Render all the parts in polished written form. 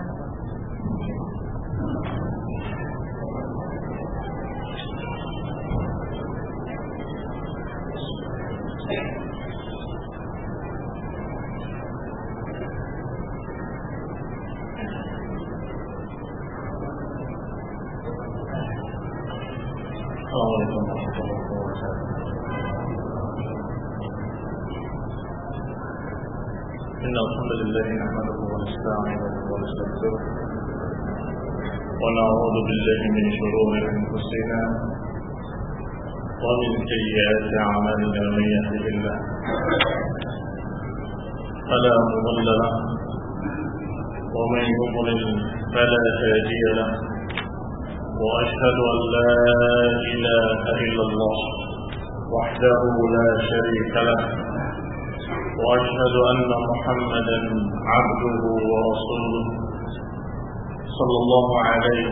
Assalamualaikum warahmatullahi wabarakatuh. Innal hamdalillah nahmaduhu wa nasta'inuhu wa nastaghfiruh wa na'udzu billahi min shururi anfusina wa min sayyiati a'malina man yahdihillahu fala mudilla lahu wa man yudlil fala hadiya lahu. وأشهد أن لا إله إلا الله وحده لا شريك له وأشهد أن محمدا عبده ورسوله صلى الله عليه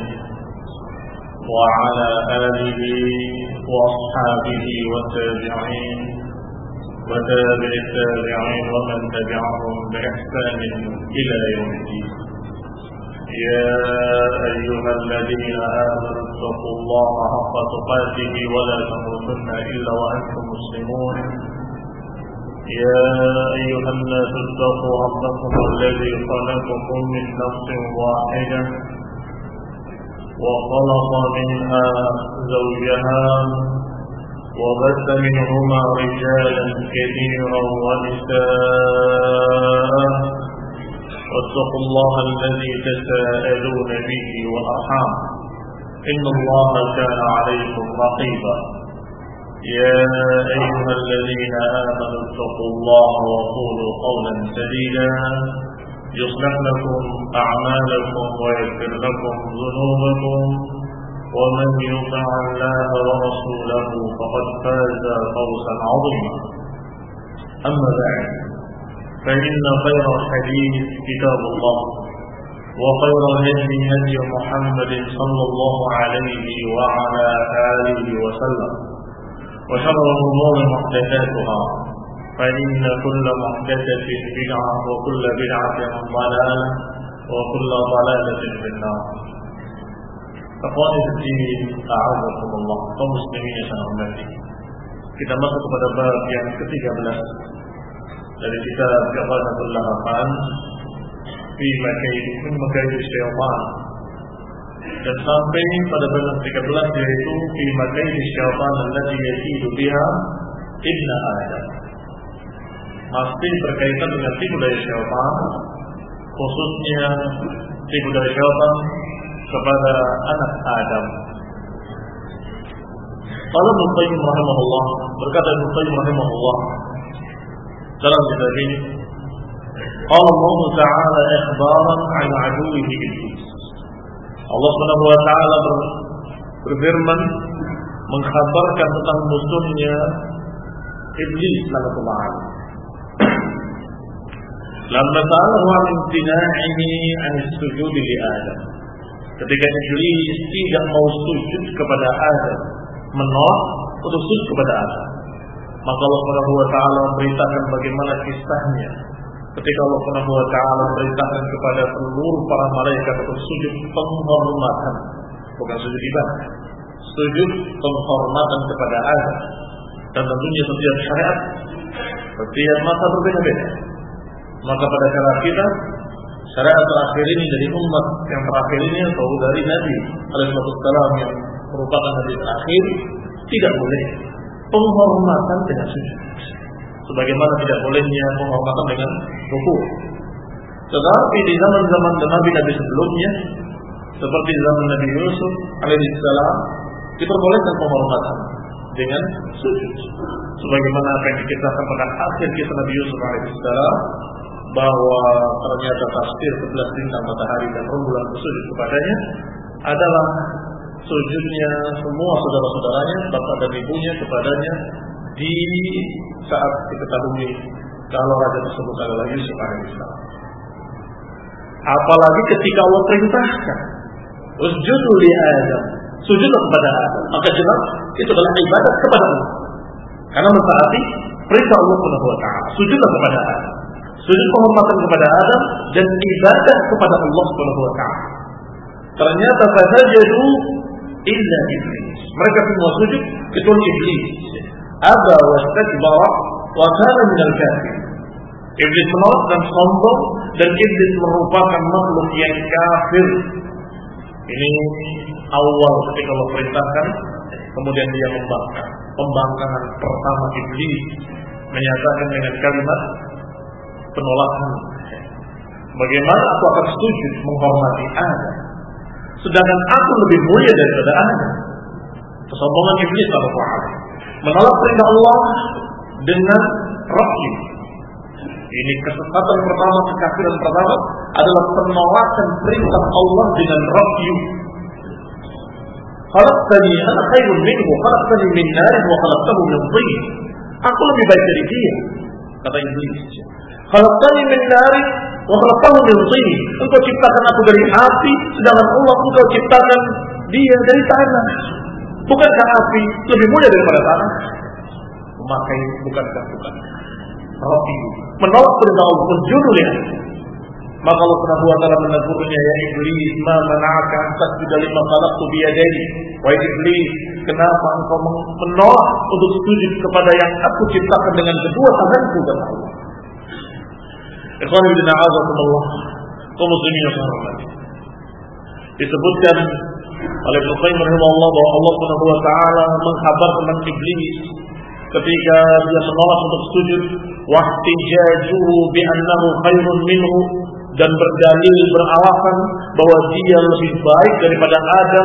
وعلى آله وأصحابه والتابعين وتابع التابعين ومن تبعهم بإحسان إلى يوم الدين. يا أيها الذين آمنوا اتقوا الله حق تقاته ولا تموتن إلا وأنتم مسلمون. يا أيها الناس اتقوا ربكم الذي خلقكم من نفس واحدة وخلق منها زوجها وبث منهما رجالا كثيرا ونساء واتقوا الله الذي تساءلون به والأرحام إن الله كان عليكم رقيبا. يا أيها الذين آمنوا اتقوا الله وقولوا قولا سديدا يصلح لكم أعمالكم ويغفر لكم ذنوبكم ومن يطع الله ورسوله فقد فاز فوزا عظيما. أما بعد فإن خير الحديث كتاب الله وخير الهدي هدي محمد صلى الله عليه وعلى آله وسلم وشر الأمور محدثاتها فإن كل محدثة بدعة وكل بدعة ضلالة وكل ضلالة في النار. Akhwani fiddin, a'azakum Allah, kaum muslimin yang sangat hormati. Kita masuk kepada bab yang ke-13 dari kitab Jawahirul Lahafan fi makaid syaitan, dan sampai pada bab 13 yaitu fi makaid syaitan allati yakidu biha ibna Adam. Masih berkaitan dengan tipu daya syaitan, khususnya tipu daya syaitan kepada anak Adam. Qala Ibnu Qayyim rahimahullah, berkata Ibnu Qayyim rahimahullah dalam kitab ini, qala Allah Ta'ala ikhbaran 'an 'aduwwihi iblis. Allah Subhanahu wa taala berfirman mengkhabarkan tentang musuhnya iblis laknatullah. Lamma ta'alahu 'an imtina'ihi 'an as-sujud li Adam. Ketika iblis tidak mau sujud kepada Adam, menolak untuk sujud kepada Adam, maka Allah Subhanahu wa taala memberitakan bagaimana kisahnya ketika Allah Subhanahu wa taala memberitakan kepada seluruh para malaikat untuk sujud penghormatan, bukan sujud ibadah, sujud penghormatan kepada Adam. Dan tentunya setiap syariat, setiap masa berbeda-beda. Maka pada cara kita, syariat terakhir ini dari umat yang terakhir ini atau dari Nabi alaihissalam yang merupakan nabi terakhir, tidak boleh penghormatan dengan sujud, sebagaimana tidak bolehnya penghormatan dengan rukuk. Tetapi di zaman-zaman nabi-nabi sebelumnya, seperti zaman Nabi Yusuf alaihissalam, diperbolehkan penghormatan dengan sujud, sebagaimana apa yang dikisahkan pada akhir kisah Nabi Yusuf alaihissalam, bahwa ternyata tafsir 11 bintang matahari dan rembulan bersujud kepadanya adalah sujudnya semua saudara-saudaranya, bapak dan ibunya kepadanya di saat diketahui kalau raja tersebut adalah Yusuf alaihissalam. Apalagi ketika Allah perintahkan usjudu li Adam, sujudlah kepada Adam, maka jelas itu adalah ibadah kepada Allah, karena mentaati perintah Allah Subhanahu wa taala. Sujudlah kepada Adam, sujud penghormatan kepada Adam dan ibadah kepada Allah Subhanahu wa taala. Ternyata fasajadu illa iblis. Mereka semua sujud kecuali iblis. Aba wastakbara wa kana minal kafirin. Iblis menolak dan sombong, dan iblis merupakan makhluk yang kafir. Ini awal ketika Allah perintahkan, kemudian dia membangkang. Pembangkangan pertama iblis menyatakan dengan kalimat penolakan. Bagaimana aku akan sujud menghormati Adam, sedangkan aku lebih mulia daripada Adam? Kesombongan iblis menolak perintah Allah dengan rafyu. Ini kesesatan pertama, kekafiran pertama adalah penolakan perintah Allah dengan rafyu. Khalaqtani ana khairun minhu, khalaqtani min nar wa khalaqtahu min tin. Aku lebih baik dari dia, kata iblis. Khalaqtani min nar wa khalaqtahu min tin. Engkau ciptakan aku dari api, sedangkan Allah engkau ciptakan dia dari tanah. Bukankah api lebih mulia daripada tanah? Maka ini bukan. Rafi menolak perintah Allah, menjurulnya. Maka Allah Subhanahu wa taala menegurnya, ya iblis, ma mana'aka an tasjuda lima khalaqtu bi yadayya. Wahai iblis, kenapa engkau menolak untuk sujud kepada yang aku ciptakan dengan kedua tanganku, kata Allah. Ikhwan fillah, a'azakumullah, kaum muslimin yang hormat. Disebutkan oleh Ibnu Qayyim rahimahullah bahwa Allah Subhanahu wa taala mengkhabar tentang iblis ketika dia menolak untuk sujud, wahtijajuhu bi annahu khairun minhu, dan berdalil beralasan bahwa dia lebih baik daripada Adam,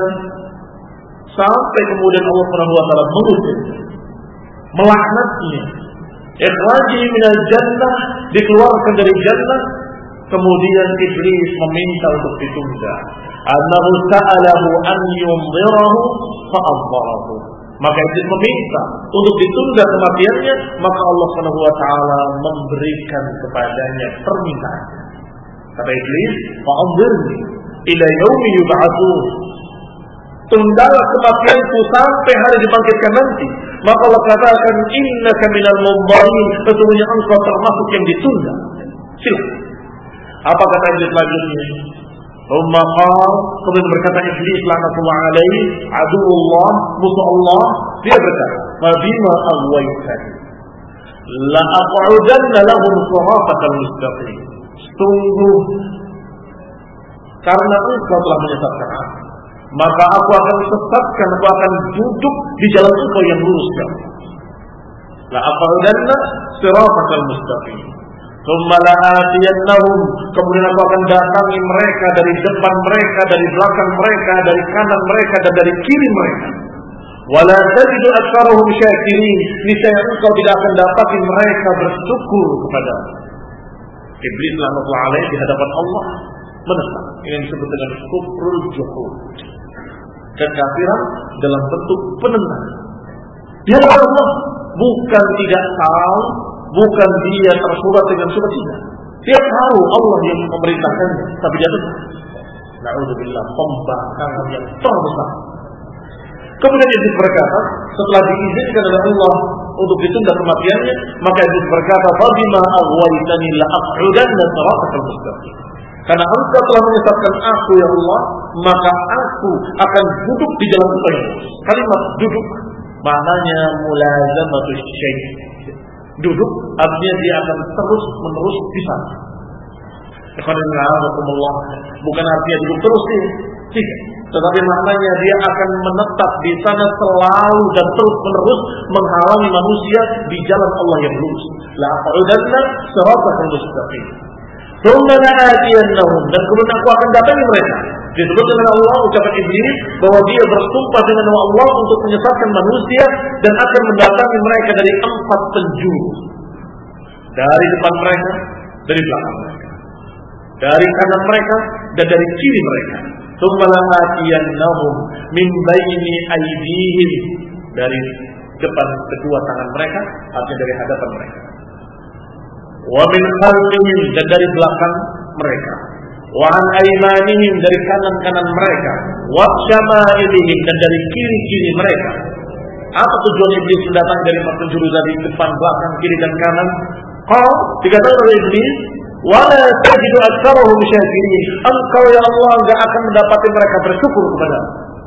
sampai kemudian Allah Subhanahu wa taala mengusir, melaknatnya, ikhrajihi minal jannah, dikeluarkan dari jannah. Kemudian iblis meminta untuk ditunda. Annahu sa'alahu an yumdirahu fa'adharahu. Maka iblis meminta untuk ditunda kematiannya, maka Allah Subhanahu wa taala memberikan kepadanya permintaan. Kata iblis, fa'adhirni ila yaumi yub'atsun. Tundalah kematianku sampai hari dibangkitkan nanti. Maka Allah katakan, innaka minal mundharin, sesungguhnya engkau termasuk yang ditunda. Silakan. Apa kata iblis selanjutnya? Kemudian berkata iblis laknatullah alaihi, aduullah, musuh Allah, dia berkata, fabima aghwaytani la aq'udanna lahum siratal mustaqim. Sungguh karena engkau telah menyesatkan aku, maka aku akan sesatkan, aku akan duduk di jalan engkau yang lurus. La aq'udanna siratal mustaqim. Kemudian aku akan datangi mereka dari depan mereka, dari belakang mereka, dari kanan mereka, dan dari kiri mereka. Wala tajidu aktsarahum syakirin. Niscaya engkau tidak akan dapati mereka bersyukur kepada iblis laknatullah alaihi di hadapan Allah menentang. Ini disebut dengan kufrul juhud, kekafiran dalam bentuk penentang. Di hadapan Allah bukan tidak tahu, bukan dia tersurat dengan surat tidak. Dia tahu Allah yang memerintahkannya, tapi dia tetap. Na'udzubillah, pembangkangan yang terbesar. Kemudian iblis berkata, setelah diizinkan oleh Allah untuk ditunda kematiannya, maka iblis berkata, "Fabima aghwaytani la aq'udanna siratal mustaqim." Karena engkau telah menyesatkan aku ya Allah, maka aku akan duduk di jalan engkau yang lurus. Kalimat duduk maknanya mulazamatus syai'. Duduk artinya dia akan terus-menerus di sana. Bukan artinya duduk terus sih, tidak. Tetapi maknanya dia akan menetap di sana selalu dan terus-menerus menghalangi manusia di jalan Allah yang lurus. La aqudanna siratal mustaqim. Thumma la'atiyannahum, dan kemudian aku akan datangi mereka. Disebut dengan Allah, ucapan iblis bahwa dia bersumpah dengan nama Allah untuk menyesatkan manusia dan akan mendatangi mereka dari 4 penjuru. Dari depan mereka, dari belakang mereka, dari kanan mereka, dan dari kiri mereka. Tsumma la'atiyannahum min baini aydihim, dari depan kedua tangan mereka, artinya dari hadapan mereka. Wa min khalfihim, dan dari belakang mereka. Wa an aymanihim, dari kanan-kanan mereka. Wa syama'ilihim, dan dari kiri-kiri mereka. Apa tujuan iblis mendatangi dari 4 penjuru, dari depan, belakang, kiri dan kanan? dikatakan oleh Iblis, wala tajidu aktsarahum syakirin. Engkau ya Allah enggak akan mendapati mereka bersyukur kepada.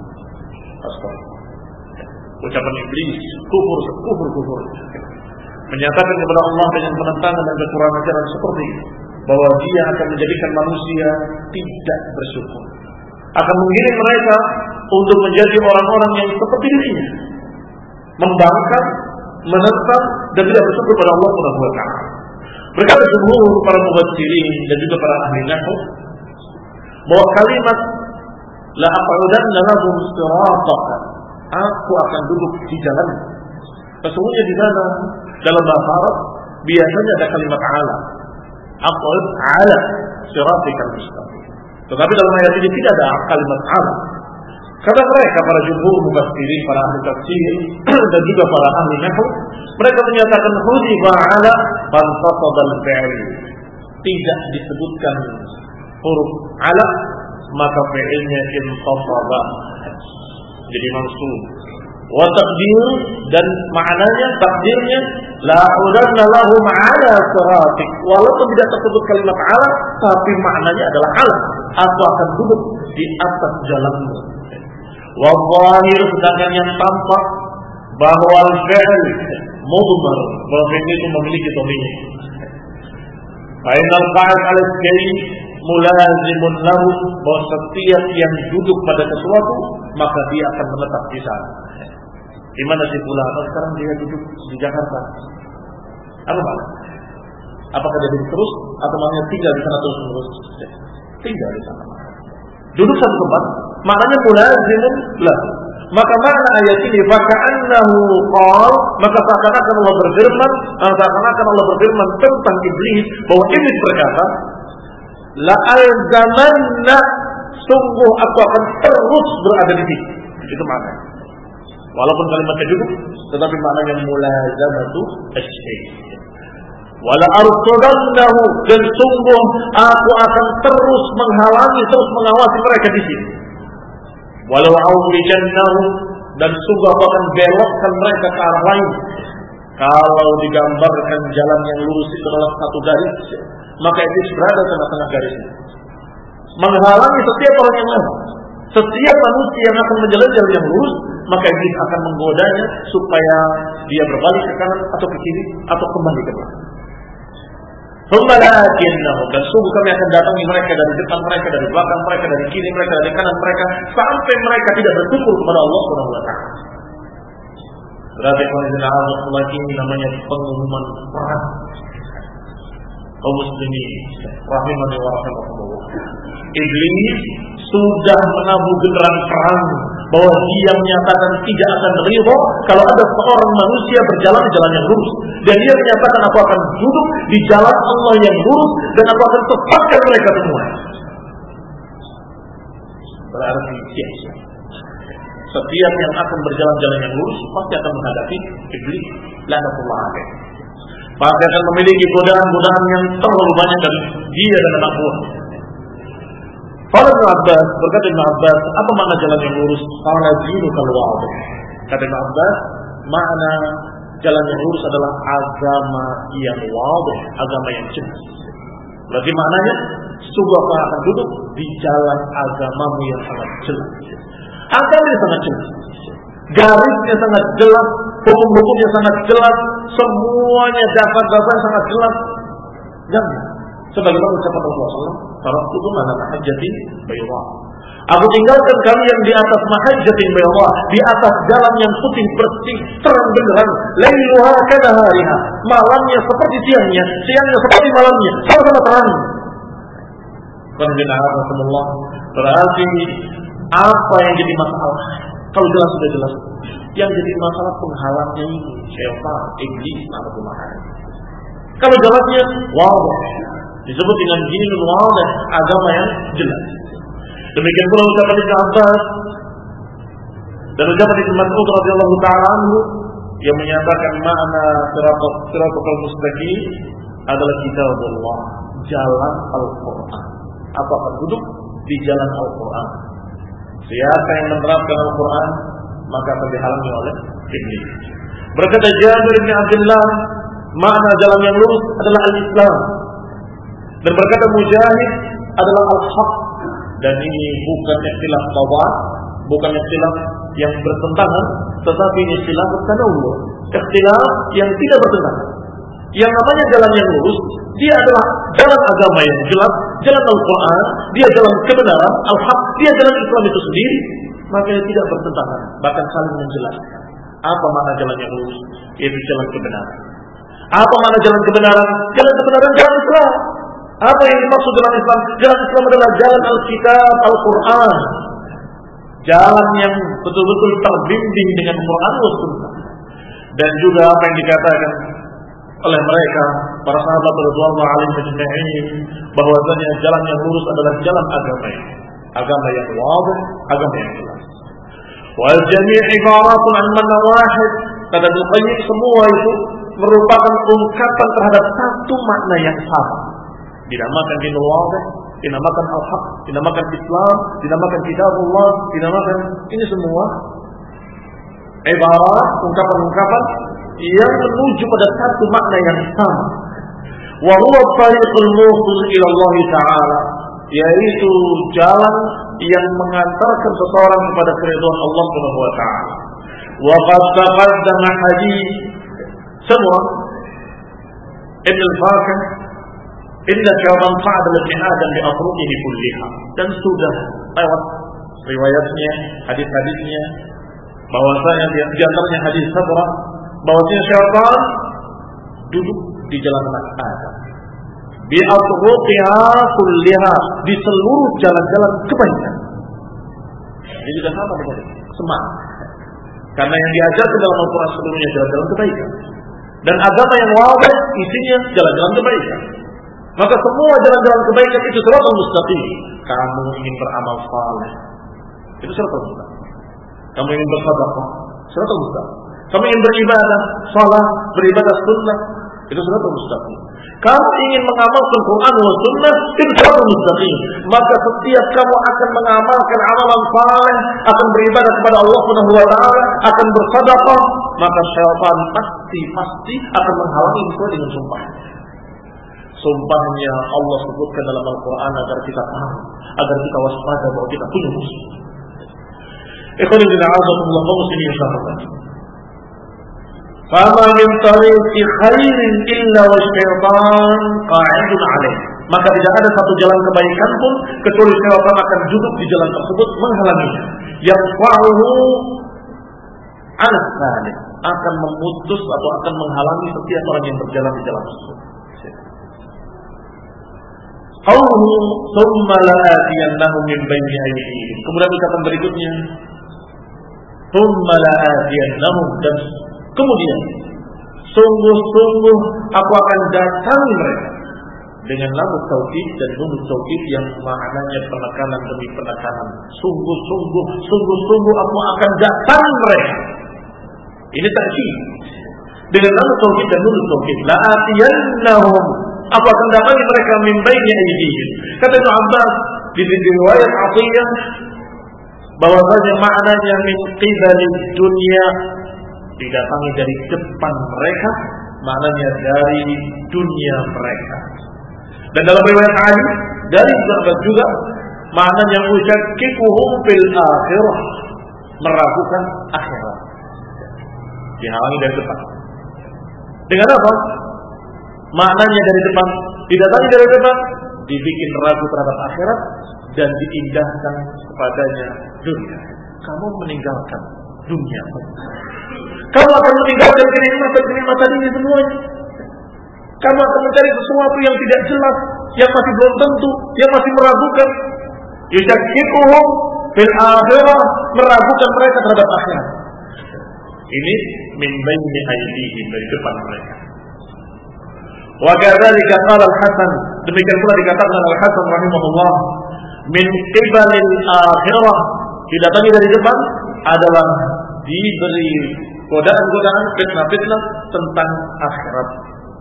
Ucapan Iblis, kufur. Menyatakan kepada Allah dengan penentangan dan kekurangan ajaran seperti ini, bahwa dia akan menjadikan manusia tidak bersyukur. Akan menggiring mereka untuk menjadi orang-orang yang seperti dirinya, membangkang, menentang dan tidak bersyukur pada Allah Subhanahu wa taala. Berkata jumhur para mufassirin dan juga para ahli nahwu bahwa kalimat la aqudanna lahum sirata, aku akan duduk di jalan. Sesungguhnya di sana dalam bahasa Arab biasanya ada kalimat ala. Aqud ala siratikal mustaqim. Tetapi dalam ayat ini tidak ada kalimat ala. Karena mereka para jumhur mufassirin, para ahli tafsir dan juga para ahli nahwu, mereka menyatakan hudifa ala fantasabal fi'l. Tidak disebutkan huruf ala, maka fi'ilnya intasaba, jadi mansub. Wa taqdir, dan maknanya takdirnya la udanna lahum ala siratik. Walaupun tidak tersebut kalimat ala, tapi maknanya adalah ala. Aku akan duduk di atas jalanmu. Wa zahir, sedangkan yang tampak bahwa al-fi'l mudmar, bahwa fi'l itu memiliki domain. Fa innal qa'id 'ala al-fi'l mulazimun lahu, bahwa setiap yang duduk pada sesuatu maka dia akan menetap di sana. Di mana si fulan? Sekarang dia duduk di Jakarta. Apa maksudnya? Apakah dia duduk terus atau maksudnya tinggal di sana terus? Tinggal di sana. Duduk satu tempat, maknanya mulazimun lahu. Maka makna ayat ini faka'annahu qala, maka seakan-akan Allah berfirman tentang iblis, bahwa iblis berkata, la alzamanna, sungguh aku akan terus berada di sini. Itu maknanya. Walaupun kalimatnya duduk, tetapi maknanya mulazamatu asy-syai'. Wala arsudannahu, dan sungguh aku akan terus menghalangi, terus mengawasi mereka di sini. Walau aulijannahu, dan sungguh aku akan belokkan mereka ke arah lain. Kalau digambarkan jalan yang lurus itu adalah satu garis, maka itu berada di tengah-tengah garis itu, menghalangi setiap orang yang lewat. Setiap manusia yang akan menjalani jalan yang lurus, maka iblis akan menggodanya supaya dia berbalik ke kanan atau ke kiri atau kembali ke belakang. Dan sungguh kami akan datangi mereka dari depan mereka, dari belakang mereka, dari kiri mereka, dari kanan mereka, sampai mereka tidak bersyukur kepada Allah Subhanahu wa taala. Berarti Allah ini namanya pengumuman perang kaum muslimin rahimani wa rahimakumullah. Iblis sudah menabuh genderang perang, bahwa dia menyatakan tidak akan ridha kalau ada seorang manusia berjalan di jalan yang lurus, dan dia menyatakan aku akan duduk di jalan Allah yang lurus dan aku akan sesatkan mereka semua. Berarti setiap yang akan berjalan-jalan yang lurus pasti akan menghadapi iblis, laknatullah alaih. Pasti akan memiliki godaan-godaan yang terlalu banyak dari dia dan anak buahnya. Qala Ibnu Abbas, berkata Ibnu Abbas, apa makna jalan yang lurus? Qala dinukal wadih. Kata Ibnu Abbas, makna jalan yang lurus adalah agama yang wadih, agama yang jelas. Berarti maknanya sungguh aku akan duduk di jalan agamamu yang sangat jelas. Agama yang sangat jelas, garisnya sangat jelas, hukum-hukumnya sangat jelas, semuanya dasar-dasar sangat jelas. Jangan sebagaimana ucapan Rasulullah SAW, taraktu mana mahajjatin bayda. Aku tinggalkan kalian di atas mahajjatin bayda, di atas jalan yang putih bersih, terang benderang, lailuha kanahariha, malamnya seperti siangnya, siangnya seperti malamnya, sama-sama terang. Berarti apa yang jadi masalah? Kalau jelas sudah jelas, yang jadi masalah penghalangnya ini syaitan, iblis, atau mahal. Kalau jelasnya wadih, disebut dengan dinul wadih, agama yang jelas. Demikian pula ucapan Ibnu Abbas dan ucapan Ibnu Mas'ud radhiyallahu ta'ala anhu yang menyatakan makna siratal mustaqim adalah kitabullah, jalan Al-Qur'an. Apa akan duduk di jalan Al-Qur'an? Siapa yang menerapkan Al-Quran maka akan dihalangi oleh iblis. Berkata Jabir bin Abdullah makna jalan yang lurus adalah al-Islam. Dan berkata Mujahid adalah al-haq. Dan ini bukan istilah tawar, bukan istilah yang bertentangan, tetapi ini istilah tanawwu, istilah yang tidak bertentangan. Yang namanya jalan yang lurus, dia adalah jalan agama yang jelas, jalan Al-Quran, dia jalan kebenaran, al-haq, dia jalan Islam itu sendiri, maka tidak bertentangan, bahkan saling menjelaskan. Apa makna jalan yang lurus? Yaitu jalan kebenaran. Apa makna jalan kebenaran? Jalan kebenaran jalan Islam. Apa yang dimaksud jalan Islam? Jalan Islam adalah jalan Alkitab, Al-Quran, jalan yang betul-betul terbimbing dengan Quran dan Sunnah. Dan juga apa yang dikatakan oleh mereka para sahabat radhiyallahu alaihim ajma'in, bahwasanya jalan yang lurus adalah jalan agama yang wadih, agama yang jelas. Wal jami' ibaratun an man wahid. Kata Al-Qayyim, semua itu merupakan ungkapan terhadap satu makna yang sama. Dinamakan dinul wadih, dinamakan al-haq, dinamakan Islam, dinamakan kitabullah, dinamakan ini semua ibarat, ungkapan-ungkapan yang menuju pada satu makna yang sama. Wa huwa tariqul musil ila Allah Ta'ala, yaitu jalan yang mengantarkan seseorang kepada keridhaan Allah Subhanahu wa taala. Wa qad taqaddama hadits semua Ibn al-Fakih innaka man fa'ala al-jihad bi atruqihi kulliha, dan sudah lewat riwayatnya, hadis-hadisnya, bahwasanya di antaranya hadis Sabra, bahwasanya syaitan duduk di jalan anak Adam bi atruqiha kulliha, di seluruh jalan-jalan kebaikan. Ini juga sama betul, semangat. Karena yang diajarkan dalam Al-Quran sebelumnya jalan-jalan kebaikan, dan agama yang wadih isinya jalan-jalan kebaikan. Maka semua jalan-jalan kebaikan itu shiratal mustaqim. Kamu ingin beramal saleh, itu shiratal mustaqim. Kamu ingin bersedekah, shiratal mustaqim. Kamu ingin beribadah salat, beribadah sunnah, itu shiratal mustaqim. Kamu ingin mengamalkan Quran dan Sunnah, itu shiratal mustaqim. Maka setiap kamu akan mengamalkan amalan saleh, akan beribadah kepada Allah Subhanahu wa taala, akan bersedekah, maka syaitan pasti akan menghalangi sesuai dengan sumpah. Sumpahnya Allah sebutkan dalam Al-Quran agar kita tahu, agar kita waspada bahwa kita punya musuh. Ikhwan fillah, a'azakumullah muslimin sahabat. Fama min tariqi khairin illa wasyaitan qa'idun 'alaih. Maka tidak ada satu jalan kebaikan pun kecuali syaitan akan duduk di jalan tersebut menghalanginya. Yaqfa'uhu 'ala salih, akan memutus atau akan menghalangi setiap orang yang berjalan di jalan tersebut. Qawluhu thumma la'atiyannahum min bayni aydihim. Kemudian ucapan berikutnya, thumma la'atiyannahum, dan kemudian sungguh-sungguh aku akan datangi mereka, dengan lam taukid dan nun taukid yang maknanya penekanan demi penekanan. Sungguh-sungguh aku akan datangi mereka. Ini takkid dengan lam taukid dan nun taukid. La'atiyannahum, aku akan datangi mereka min baini aydihim. Kata Ibnu Abbas di riwayat Atiyah bahwasanya maknanya min qibalid dunya, didatangi dari depan mereka, maknanya dari dunia mereka. Dan dalam riwayat Ali dari sahabat juga maknanya usyakikuhum fil akhirah, meragukan akhirat, dihalangi dari depan. Dengan apa? Maknanya dari depan, didatangi dari depan, dibikin ragu terhadap akhirat dan diindahkan kepadanya dunia. Kamu meninggalkan dunia, kamu akan meninggalkan kenikmatan ini semuanya. Kamu akan mencari sesuatu yang tidak jelas, yang masih belum tentu, yang masih meragukan. Yusyakikuhum fil akhirah, meragukan mereka terhadap akhirat. Ini min baini aydihim, dari depan mereka. Wa kadzalika qala al-Hasan, demikian pula dikatakan Al-Hasan rahimahullah, min qibalil akhirah, didatangi dari depan adalah diberi godaan-godaan, fitnah-fitnah tentang akhirat.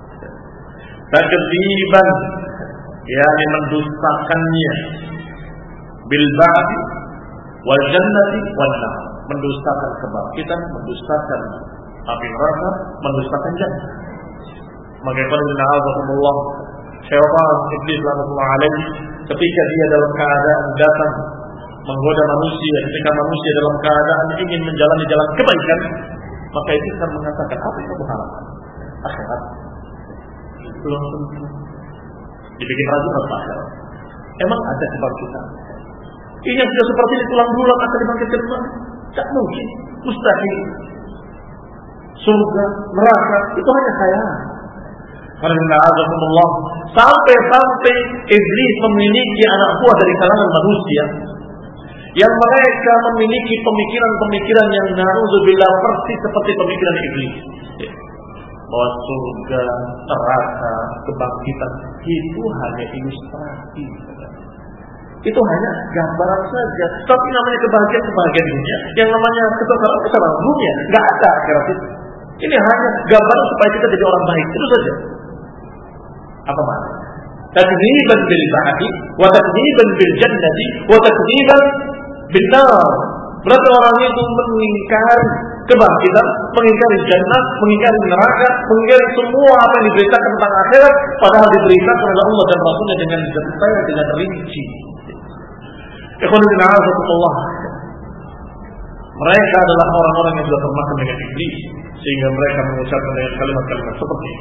Takdziban, yakni mendustakannya, bil ba'di wal jannati wan nar, mendustakan kebangkitan, mendustakan api neraka, mendustakan jannah. Maka Allah syaitan iblis laknatullah alaihi ketika dia dalam keadaan datang menggoda manusia, ketika manusia dalam keadaan ingin menjalani jalan kebaikan, maka itu akan mengatakan apa yang kamu harapkan? Akhirat. Belum tentu. Dibikin ragu tentang akhirat. Emang ada kebangkitan? Ini yang sudah seperti ini tulang belulang akan dibangkitkan kembali? Tak mungkin, mustahil. Surga, neraka itu hanya khayal. Karena Allah sampai iblis memiliki anak buah dari kalangan manusia yang mereka memiliki pemikiran-pemikiran yang na'udzubillah persis seperti pemikiran iblis. Bahwa surga, neraka, kebangkitan itu hanya ilustrasi. Itu hanya gambaran saja. Tapi namanya kebahagiaan dunia, yang namanya kesenangan dunia, nggak ada akhirat itu. Ini hanya gambaran supaya kita jadi orang baik, itu saja. Apa maknanya? Takdziban bil ba'di wa takdziban bil jannati wa takdziban bin nar. Berarti orang itu mengingkari kebangkitan, mengingkari jannah, mengingkari neraka, mengingkari semua apa yang diberitakan tentang akhirat, padahal diberitakan oleh Allah dan Rasulnya dengan detail, dengan rinci. Ikhwanuddin a'azakumullah. Mereka adalah orang-orang yang sudah termakan dengan iblis, sehingga mereka mengucapkan dengan kalimat-kalimat seperti ini.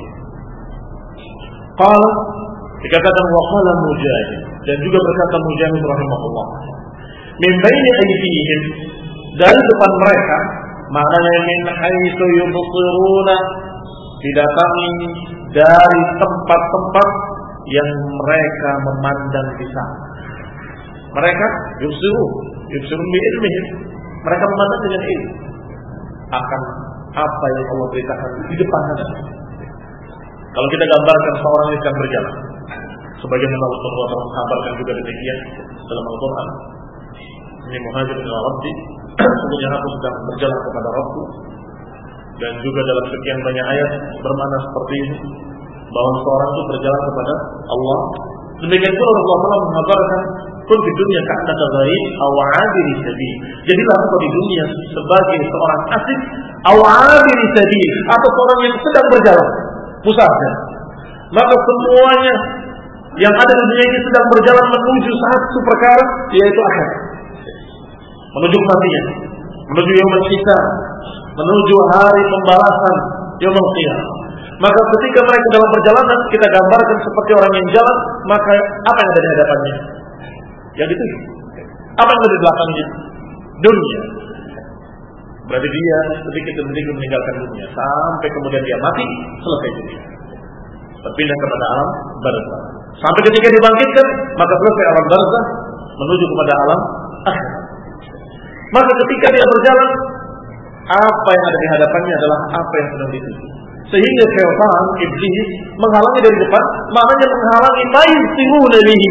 Qala, dikatakan wa qala Mujahid, dan juga berkata Mujahid rahimahullah, min baini aydihim, dari depan mereka, maknanya min haitsu yubsiruna, didatangi dari tempat-tempat yang mereka memandang di sana. Mereka yubsirun bi ilmihim, mereka memandang dengan ilmu akan apa yang Allah beritakan di depan sana. Kalau kita gambarkan seorang yang sedang berjalan, sebagaimana Allah SWT menggambarkan juga demikian dalam Al-Quran. Ini muhajir ila Rabbi, sesungguhnya aku sedang berjalan kepada Rabbku. Dan juga dalam sekian banyak ayat bermakna seperti ini, bahwa seorang itu berjalan kepada Allah. Demikian pula Allah SWT menggambarkan, kun di dunia ka'annaka gharib aw 'abiri sabil. Jadilah engkau di dunia sebagai seorang asing aw 'abiri sabil, atau seorang yang sedang berjalan, musafir. Maka semuanya yang ada di dunia ini sedang berjalan menuju satu perkara, yaitu akhirat, menuju kematian, menuju yaumul hisab, menuju hari pembalasan yaumul qiyamah. Maka ketika mereka dalam perjalanan, kita gambarkan seperti orang yang jalan, maka apa yang ada di hadapannya? Yang itu. Apa yang ada di belakangnya? Dunia. Berarti dia sedikit demi sedikit meninggalkan dunia sampai kemudian dia mati, selesai dunia. Berpindah kepada alam barzakh. Sampai ketika dibangkitkan, maka selesai alam barzakh menuju kepada alam akhirat. Maka ketika dia berjalan, apa yang ada di hadapannya adalah apa yang sedang dituju. Sehingga syaitan, iblis menghalangi dari depan, maknanya menghalangi main siruna bihi,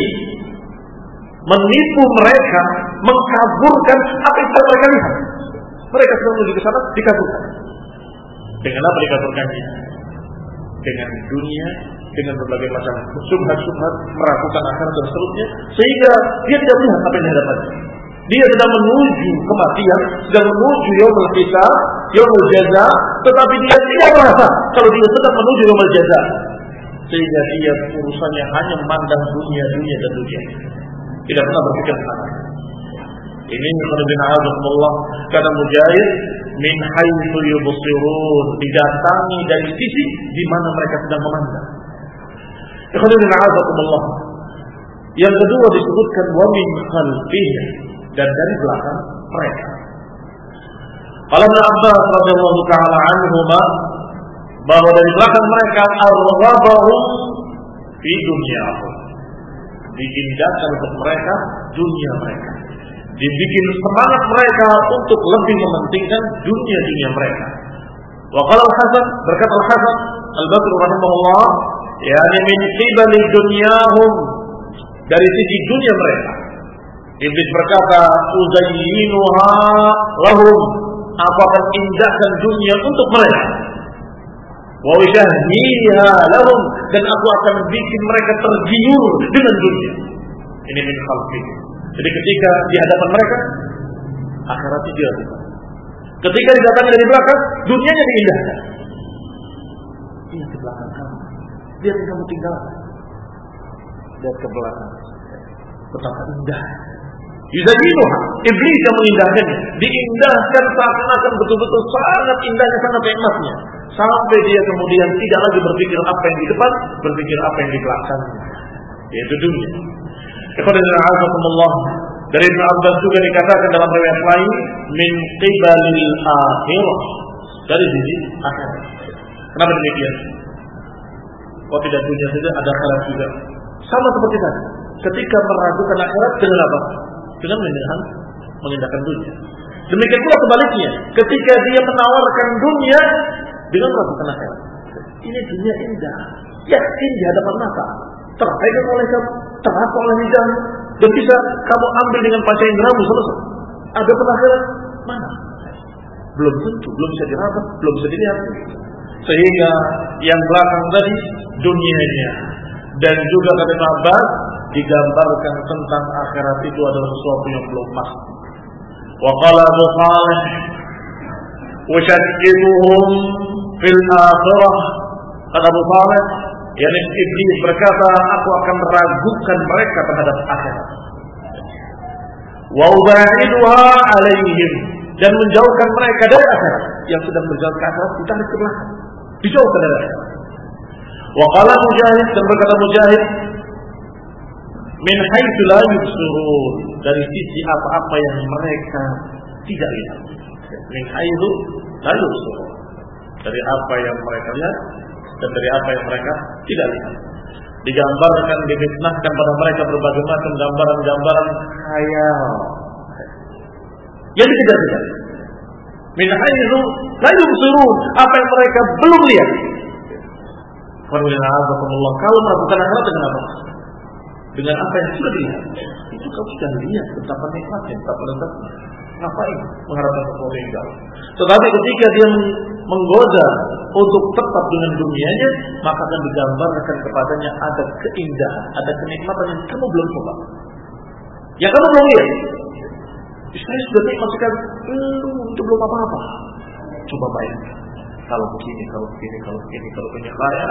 menipu mereka, mengkaburkan apa yang mereka lihat. Mereka sedang menuju ke sana, dikaburkan. Dengan apa dikaburkannya? Dengan dunia, dengan berbagai macam subhat-subhat, meragukan akhirat dan seterusnya, sehingga dia tidak melihat apa yang di hadapannya. Dia sedang menuju kematian, sedang menuju yaumul hisab, yaumul jaza, tetapi dia tidak merasa kalau dia sedang menuju yaumul jaza. Sehingga dia urusannya hanya memandang dunia dan dunia. Tidak pernah berpikir sana. Ini Allah kata Mujahid, min haitsu yubsirun, didatangi dari sisi di mana mereka sedang memandang. Allah. Yang kedua disebutkan wa min khalfihi, dan dari belakang mereka. Qala Ibnu Abbas radhiyallahu taala anhuma, bahwa dari belakang mereka ar-ghabahum fi dunyahum, diindahkan untuk mereka dunia mereka, dibikin semangat mereka untuk lebih mementingkan dunia mereka. Wa qala al-Hasan, berkata al-Hasan al-Basri rahimahullah, yani min qibali dunyahum, dari sisi dunia mereka. Iblis berkata, uzayyinuha lahum, aku akan indahkan dunia untuk mereka. Wa ushahhiha lahum, dan aku akan bikin mereka tergiur dengan dunia. Ini min khalfi. Jadi ketika di hadapan mereka, akhirat dia. Ketika didatangi dari belakang, dunianya diindahkan. Ini di belakang kamu. Lihat yang kamu tinggalkan. Lihat ke belakang. Betapa indah. Yuzayinuha, iblis yang mengindahkannya, diindahkan seakan-akan betul-betul sangat indahnya, sangat nikmatnya, sampai dia kemudian tidak lagi berpikir apa yang di depan, berpikir apa yang di belakang, yaitu dunia. Dari Ibnu Abbas juga dikatakan dalam riwayat lain, min qibalil akhirah, dari sisi akhirat. Kenapa demikian? Kok tidak dunia saja, ada akhirat juga. Sama seperti tadi, ketika meragukan akhirat dengan apa? Dengan mengindahkan dunia. Demikian pula sebaliknya, ketika dia menawarkan dunia dengan meragukan akhirat. Ini dunia indah, yakin di hadapan mata, terpegang oleh kamu, terasa oleh lidahmu, dan bisa kamu ambil dengan panca inderamu selesai. Ada akhirat mana? Belum tentu, belum bisa diraba, belum bisa dilihat. Sehingga yang belakang tadi dunianya, dan juga kata Ibnu Abbas digambarkan tentang akhirat itu adalah sesuatu yang belum pasti. Wa qala Abu Salih ushakkibuhum fil akhirah. Kata Abu Salih, yakni iblis berkata, aku akan meragukan mereka terhadap akhirat. Wa ubaiduha alaihim, dan menjauhkan mereka dari akhirat. Yang sedang berjalan ke akhirat ditarik ke belakang, dijauhkan dari akhirat. Wa qala Mujahid, dan berkata Mujahid, min haitsu la yubsirun, dari sisi apa-apa yang mereka tidak lihat. Min haitsu la yubsirun, dari apa yang mereka lihat dan dari apa yang mereka tidak lihat. Digambarkan, difitnahkan pada mereka berbagai macam gambaran-gambaran khayal yang dikejar-kejar. Min haitsu la yubsirun, apa yang mereka belum lihat. Kalau melakukan akhirat dengan apa? Dengan apa yang sudah dilihat. Itu kamu sudah lihat betapa nikmatnya, betapa lezatnya. Ngapain mengharapkan sesuatu yang jauh? Tetapi ketika dia menggoda untuk tetap dengan dunianya, maka akan digambarkan kepadanya ada keindahan, ada kenikmatan yang kamu belum coba, yang kamu belum lihat. Saya sudah nikmat sekali, itu belum apa-apa. Coba bayangkan, kalau begini, kalau begini, kalau begini, kalau begini,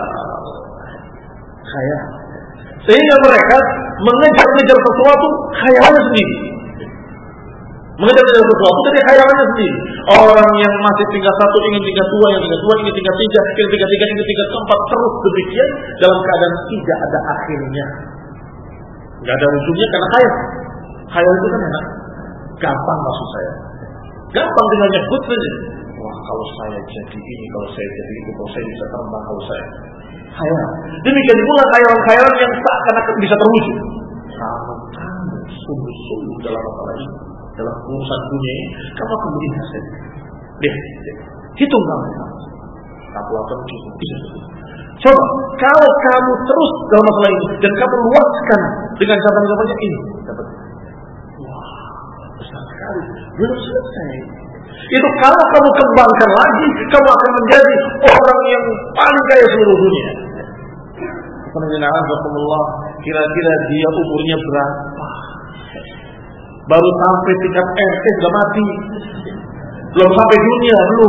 khayal. Sehingga mereka mengejar-ngejar sesuatu khayalannya sendiri. Mengejar-ngejar sesuatu dari khayalannya sendiri. Orang yang masih tingkat 1 ingin tingkat 2, yang tingkat 2 ingin tingkat 3, yang tingkat 3 ingin tingkat 4, terus demikian dalam keadaan tidak ada akhirnya. Tidak ada ujungnya karena khayal. Khayal itu kan enak, gampang maksud saya. Gampang tinggal nyebut saja. Wah, kalau saya jadi ini, kalau saya jadi itu, kalau saya bisa terbang, kalau saya khayal. Demikian pula khayalan-khayalan yang seakan-akan bisa terwujud. Kamu sungguh-sungguh dalam masalah ini, dalam urusan dunia ini, kamu akan melihat saja. Lihat, hitung kamu. Aku akan bisa. Coba, kalau kamu terus dalam masalah ini dan kamu luaskan dengan cabang-cabangnya ini, dapat. Wah, besar sekali. Belum selesai. Itu kalau kamu kembangkan lagi, kamu akan menjadi orang yang paling kaya seluruh dunia. Kira-kira dia umurnya berapa? Baru sampai tingkat RT sudah mati. Belum sampai dunia, belum.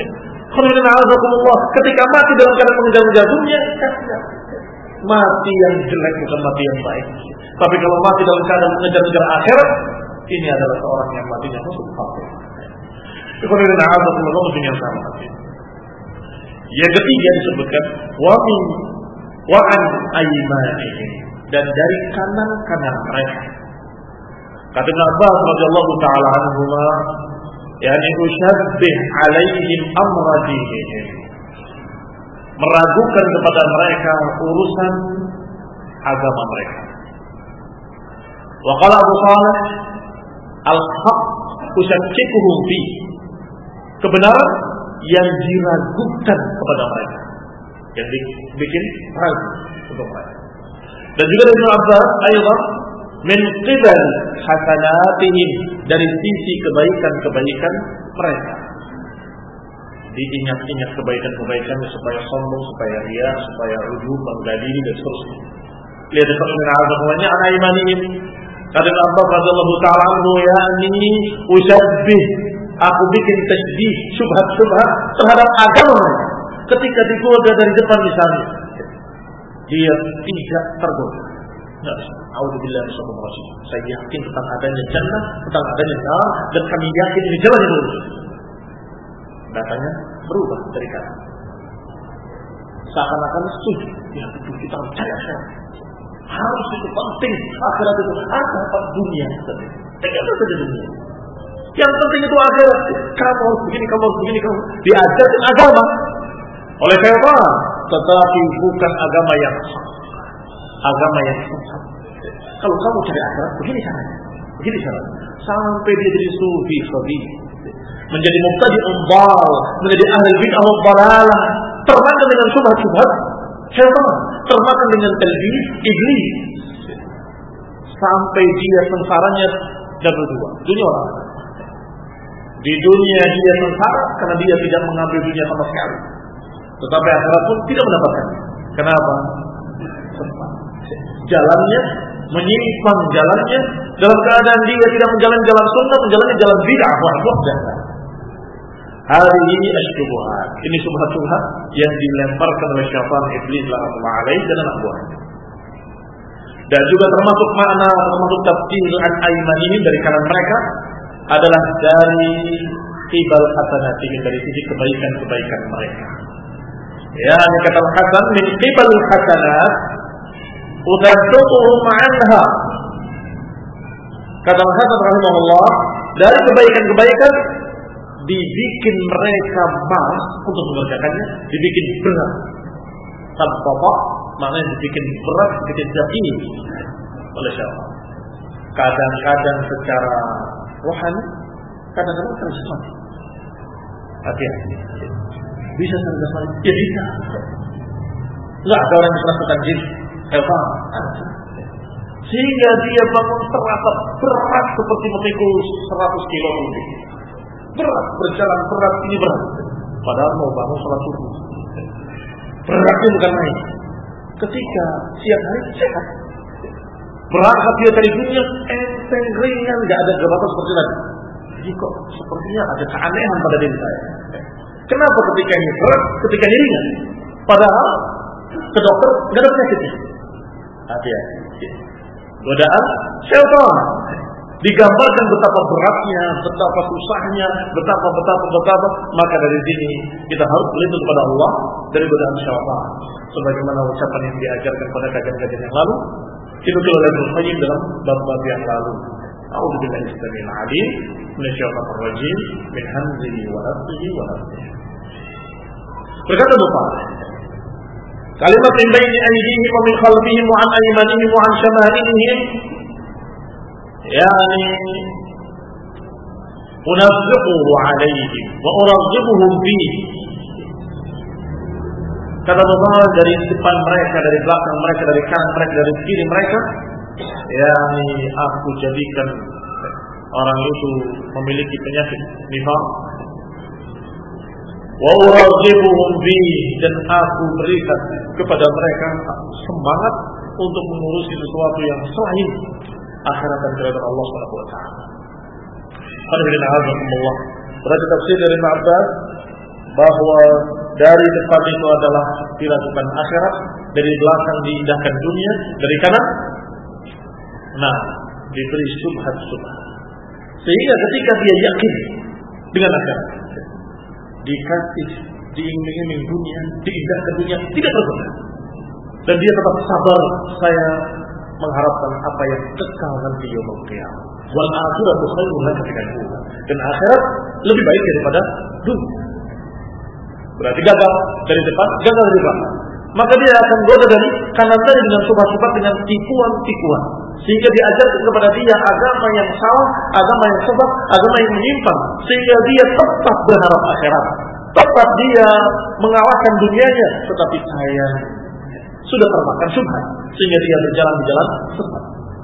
Ketika mati dalam keadaan mengejar-ngejar dunia, mati yang jelek bukan mati yang baik. Tapi kalau mati dalam keadaan mengejar-ngejar akhirat, ini adalah seorang yang matinya masuk surga. Yang ketiga disebutkan wa'an aymanihim, dan dari kanan-kanan mereka. Kata Ibnu Abbas radhiyallahu taala anhuma, yani usyabbih alaihim amra dinihim, meragukan kepada mereka urusan agama mereka. Wa qala Abu Salih al-haq usyakkibuhum fi, kebenaran yang diragukan kepada mereka, yang dibikin ragu untuk mereka. Dan juga dari Ibnu Abbas ayat min qibal hasanatihim, dari sisi kebaikan-kebaikan mereka. Diingat-ingat kebaikan-kebaikan supaya sombong, supaya riya, supaya ujub, bangga diri dan seterusnya. Lihat Ibnu Abbas namanya ana imanihim. Kata Ibnu Abbas radhiyallahu ta'ala anhu, yakni usyabbih, aku bikin tasbih, syubhat-syubhat terhadap agama mereka. Ketika digoda dari depan misalnya, dia tidak tergoda. Auzubillah minasyaitonir rajim. Saya yakin tentang adanya jannah, tentang adanya neraka, dan kami yakin ini jalan yang lurus. Datanya berubah dari kata. Seakan-akan setuju. Ya betul, kita harus cari akhirat. Harus itu penting. Akhirat itu apa dunia? Tidak saja dunia. Yang penting itu akhirat. Kamu harus begini, kamu harus begini, kamu diajarkan agama oleh syaitan, tetapi bukan agama yang sah. Agama yang sesat. Kalau kamu cari akhirat, begini caranya. Begini caranya. Sampai dia jadi sufi, menjadi mubtadi umbal, menjadi ahli bid'ah wal dhalalah, termakan dengan syubhat-syubhat syaitan, termakan dengan talbis iblis, sampai dia sengsaranya double dua, dunia orang. Di dunia dia sengsara karena dia tidak mengambil dunia sama sekali, tetapi akhirat pun tidak mendapatkannya. Kenapa? Jalannya menyimpang, jalannya dalam keadaan dia tidak menjalani jalan sunnah, menjalani jalan bid'ah wal dhalalah. Hari ini asyubhat. Ini subhat-subhat yang dilemparkan oleh syaitan iblis la'natullah alaihi dan anak buahnya. Dan juga termasuk makna, termasuk tafsir an-aymanihim dari kalangan mereka adalah dari qibal hasanatihim, dari sisi kebaikan-kebaikan mereka. Ya, ini kata Hasan, min qibal hasanat utasduquhum anha. Kata Hasan rahimahullah, dari kebaikan-kebaikan dibikin mereka malas untuk mengerjakannya, dibikin berat. Tanpa maknanya dibikin berat, dibikin jahil oleh syaitan. Kadang-kadang secara rohani, kadang-kadang secara jasmani. Hati-hati. Bisa secara jasmani? Ya bisa. Enggak ada orang yang melakukan jin, syaitan. Sehingga dia bangun terasa berat seperti memikul 100 kilo lebih. Berat, berjalan berat, ini berat. Padahal mau bangun salat subuh. Beratnya bukan main. Ketika siang hari sehat, berangkat dia dari dunia enteng ringan, nggak ada gerakan seperti tadi. Jadi kok sepertinya ada keanehan pada diri saya. Kenapa ketika ini berat, ketika ini ringan? Padahal ke dokter nggak ada penyakitnya. Hati-hati. Godaan syaitan. Digambarkan betapa beratnya, betapa susahnya, betapa. Maka dari sini kita harus berlindung kepada Allah dari godaan syaitan. Sebagaimana ucapan yang diajarkan pada kajian-kajian yang lalu, dinukil oleh Ibnu Qayyim dalam bab-bab yang lalu. A'udzubillahi minasy alim, minasyaitonir rajim, min hamzihi wa nafthihi wa nafthihi. Berkata Bapak, kalimat min baini aydihim wa min khalfihim wa an aymanihim wa an shama'ilihim, yani unazziquhu alaihim wa uraghibuhum fihi. Kata Allah, dari depan mereka, dari belakang mereka, dari kanan mereka, dari kiri mereka, yani aku jadikan orang itu memiliki penyakit nifaq. Wa uraghibuhum fihi, dan aku berikan kepada mereka semangat untuk mengurusi sesuatu yang selain akhirat dan keridhaan Allah Subhanahu wa taala. Alhamdulillah. Berarti tafsir dari Ibnu Abbas bahwa dari depan itu adalah dilakukan akhirat, dari belakang diindahkan dunia, dari kanan diberi subhat-subhat. Sehingga ketika dia yakin dengan akhirat, dikasih diiming-iming dunia, diindahkan dunia, tidak tergoda. Dan dia tetap sabar, saya mengharapkan apa yang kekal nanti yaumul qiyamah. Wal akhiratu khairun laka minal ula. Dan akhirat lebih baik daripada dunia. Berarti gagal dari depan, gagal dari belakang. Maka dia akan goda dari kanan tadi dengan subhat-subhat, dengan tipuan-tipuan. Sehingga diajarkan kepada dia agama yang salah, agama yang sesat, agama yang menyimpang. Sehingga dia tetap berharap akhirat. Tetap dia mengalahkan dunianya. Tetapi sayang, sudah termakan subhat, sehingga dia berjalan di jalan sesat.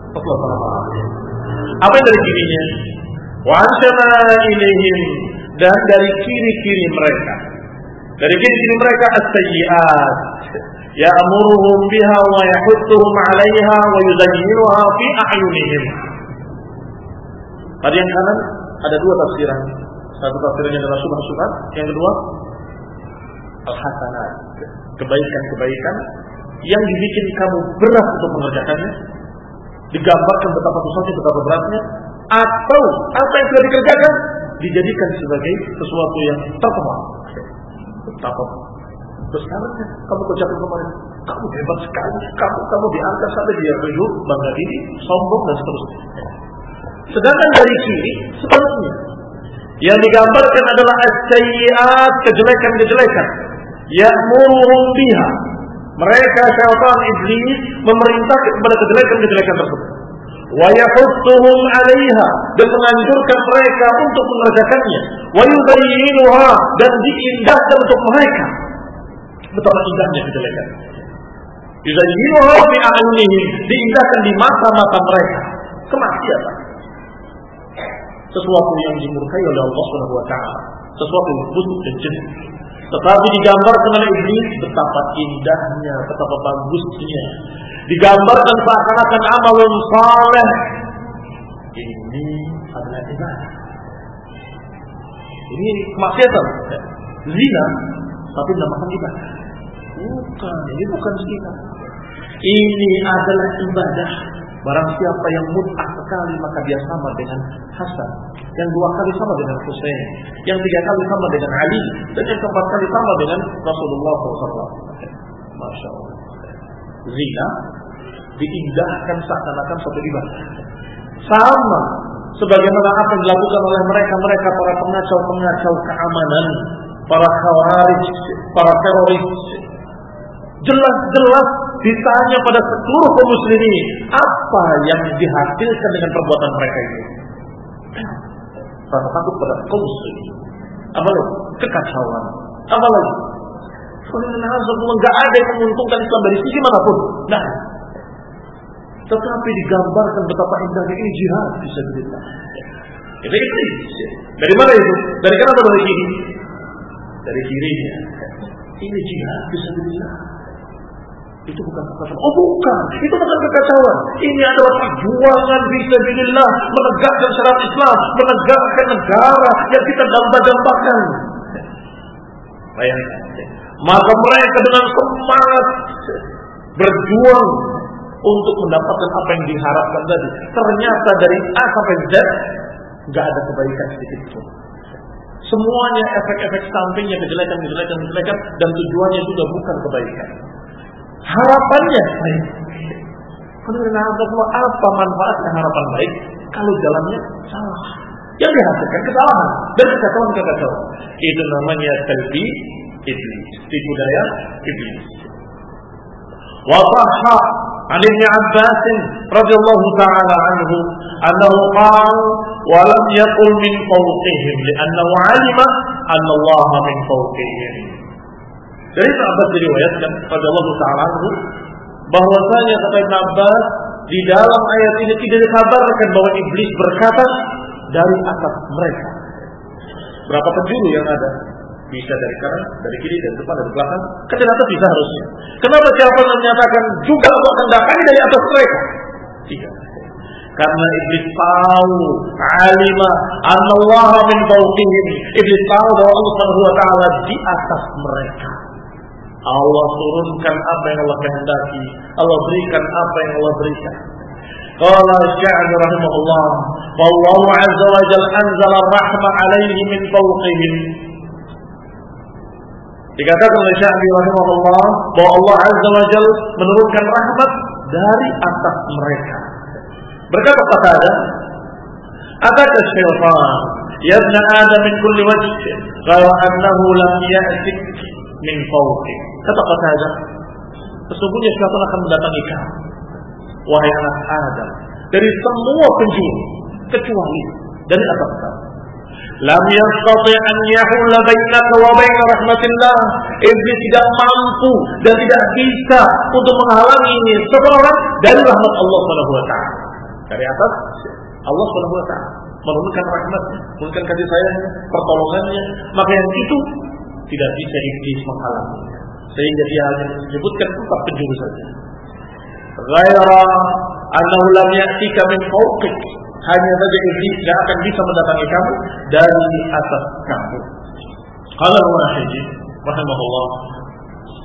Apa yang dari kirinya? Wa ansama ilaihim, dan dari kiri-kiri mereka. Dari kiri-kiri mereka as-sayyi'at, ya'muruhum biha wa yahuttuhum 'alaiha wa yuzayyinuha fi a'yunihim. Pada yang kanan ada dua tafsiran. Satu tafsirnya adalah subhat-subhat, yang kedua al-hasanat, kebaikan-kebaikan yang dibikin kamu berat untuk mengerjakannya, digambarkan betapa susahnya, betapa beratnya, atau apa yang sudah dikerjakan dijadikan sebagai sesuatu yang terkenal. Betapa besarnya kamu kerjakan kemarin, kamu hebat sekali, kamu diangkat sampai dia duduk, bangga diri, sombong dan seterusnya. Sedangkan dari kiri sebaliknya, yang digambarkan adalah as-sayyi'at, kejelekan-kejelekan, ya'muruhum biha. Mereka syaitan iblis memerintahkan kepada kejelekan-kejelekan tersebut. Wa yahuttuhum 'alaiha, dan menganjurkan mereka untuk mengerjakannya. Wa yuzayyinuha, dan diindahkan untuk mereka. Betapa indahnya kejelekan. Yuzayyinuha fi a'yunihim, diindahkan di mata-mata mereka. Kemaksiatan, sesuatu yang dimurkai oleh Allah Subhanahu wa taala, sesuatu yang busuk dan jelek. Tetapi digambarkan oleh iblis betapa indahnya, betapa bagusnya. Digambarkan seakan-akan amalun saleh. Ini adalah ibadah. Ini kemaksiatan, zina, tapi dinamakan ibadah. Bukan, ini bukan zina. Ini adalah ibadah. Barang siapa yang mut'ah sekali maka dia sama dengan Hasan, yang 2 kali sama dengan Husain, yang 3 kali sama dengan Ali, dan yang 4 kali sama dengan Rasulullah SAW. Masya Allah. Zina diindahkan seakan-akan suatu ibadah. Sama sebagaimana apa yang dilakukan oleh mereka para pengacau keamanan, para khawarij, para teroris. Jelas-jelas ditanya pada seluruh kaum muslimin, apa yang dihasilkan dengan perbuatan mereka itu? Rasa takut pada kaum muslimin. Apa lagi? Kekacauan. Apa lagi? Enggak ada yang menguntungkan Islam dari sisi manapun. Nah, tetapi digambarkan betapa indahnya ini jihad fisabilillah. Itu iblis. Dari mana itu? Dari kanan atau dari kiri? Dari kirinya. Ini jihad fisabilillah. Itu bukan kekacauan. Oh bukan, itu bukan kekacauan. Ini adalah perjuangan fisabilillah, menegakkan syariat Islam, menegakkan negara yang kita dambakan. Bayangkan. Maka mereka dengan semangat berjuang untuk mendapatkan apa yang diharapkan tadi. Ternyata dari A sampai Z nggak ada kebaikan sedikit pun. Semuanya efek-efek sampingnya, kejelekan, dan tujuannya juga bukan kebaikan. Harapannya baik. Apa manfaatnya harapan baik kalau jalannya salah? Yang dihasilkan kesalahan dan kekacauan. Itu namanya talbi iblis, tipu daya iblis. Wa sahha 'an Ibn Abbas radhiyallahu ta'ala anhu annahu qala wa lam yaqul min fawqihim li'annahu 'alima anna Allah min fawqihim. Dari Ibn Abbas diriwayatkan radhiyallahu ta'ala anhu bahwasanya kata Ibn Abbas di dalam ayat ini tidak dikabarkan bahwa iblis berkata dari atas mereka. Berapa penjuru yang ada? Bisa dari kanan, dari kiri, dari depan, dari belakang. Ternyata bisa harusnya. Kenapa siapa menyatakan juga Allah akan datang dari atas mereka? Tidak. Karena iblis tahu, alima anallaha min fawqihim. Iblis tahu bahwa Allah Subhanahu wa taala di atas mereka. Allah turunkan apa yang Allah kehendaki, Allah berikan apa yang Allah berikan. Qala Sya'bi rahimahullah, wallahu 'azza wa jalla anzala ar-rahmah 'alaihim min fawqihim. Dikatakan oleh Sya'bi rahimahullah bahwa Allah Azza wa Jalla menurunkan rahmat dari atas mereka. Berkata Qatadah, "Ataka syaitan ya ibn Adam min kulli wajh, ghayra annahu lam ya'tik min fawqik." Kata Qatadah, sesungguhnya syaitan akan mendatangi kamu, wahai anak Adam, dari semua penjuru kecuali dari atas kamu. Lam yastati' an yahula bainaka wa bain rahmatillah. Iblis tidak mampu dan tidak bisa untuk menghalangi seseorang dari rahmat Allah Subhanahu wa taala. Dari atas Allah Subhanahu wa taala menurunkan rahmatnya, menurunkan kasih sayangnya, pertolongannya, maka yang itu tidak bisa iblis menghalanginya. Sehingga dia hanya menyebutkan 4 penjuru saja. Ghaira annahu lam ya'tika min fawqik. Hanya saja iblis tidak akan bisa mendatangi kamu dari atas kamu. Qala Al-Wahidi rahimahullah,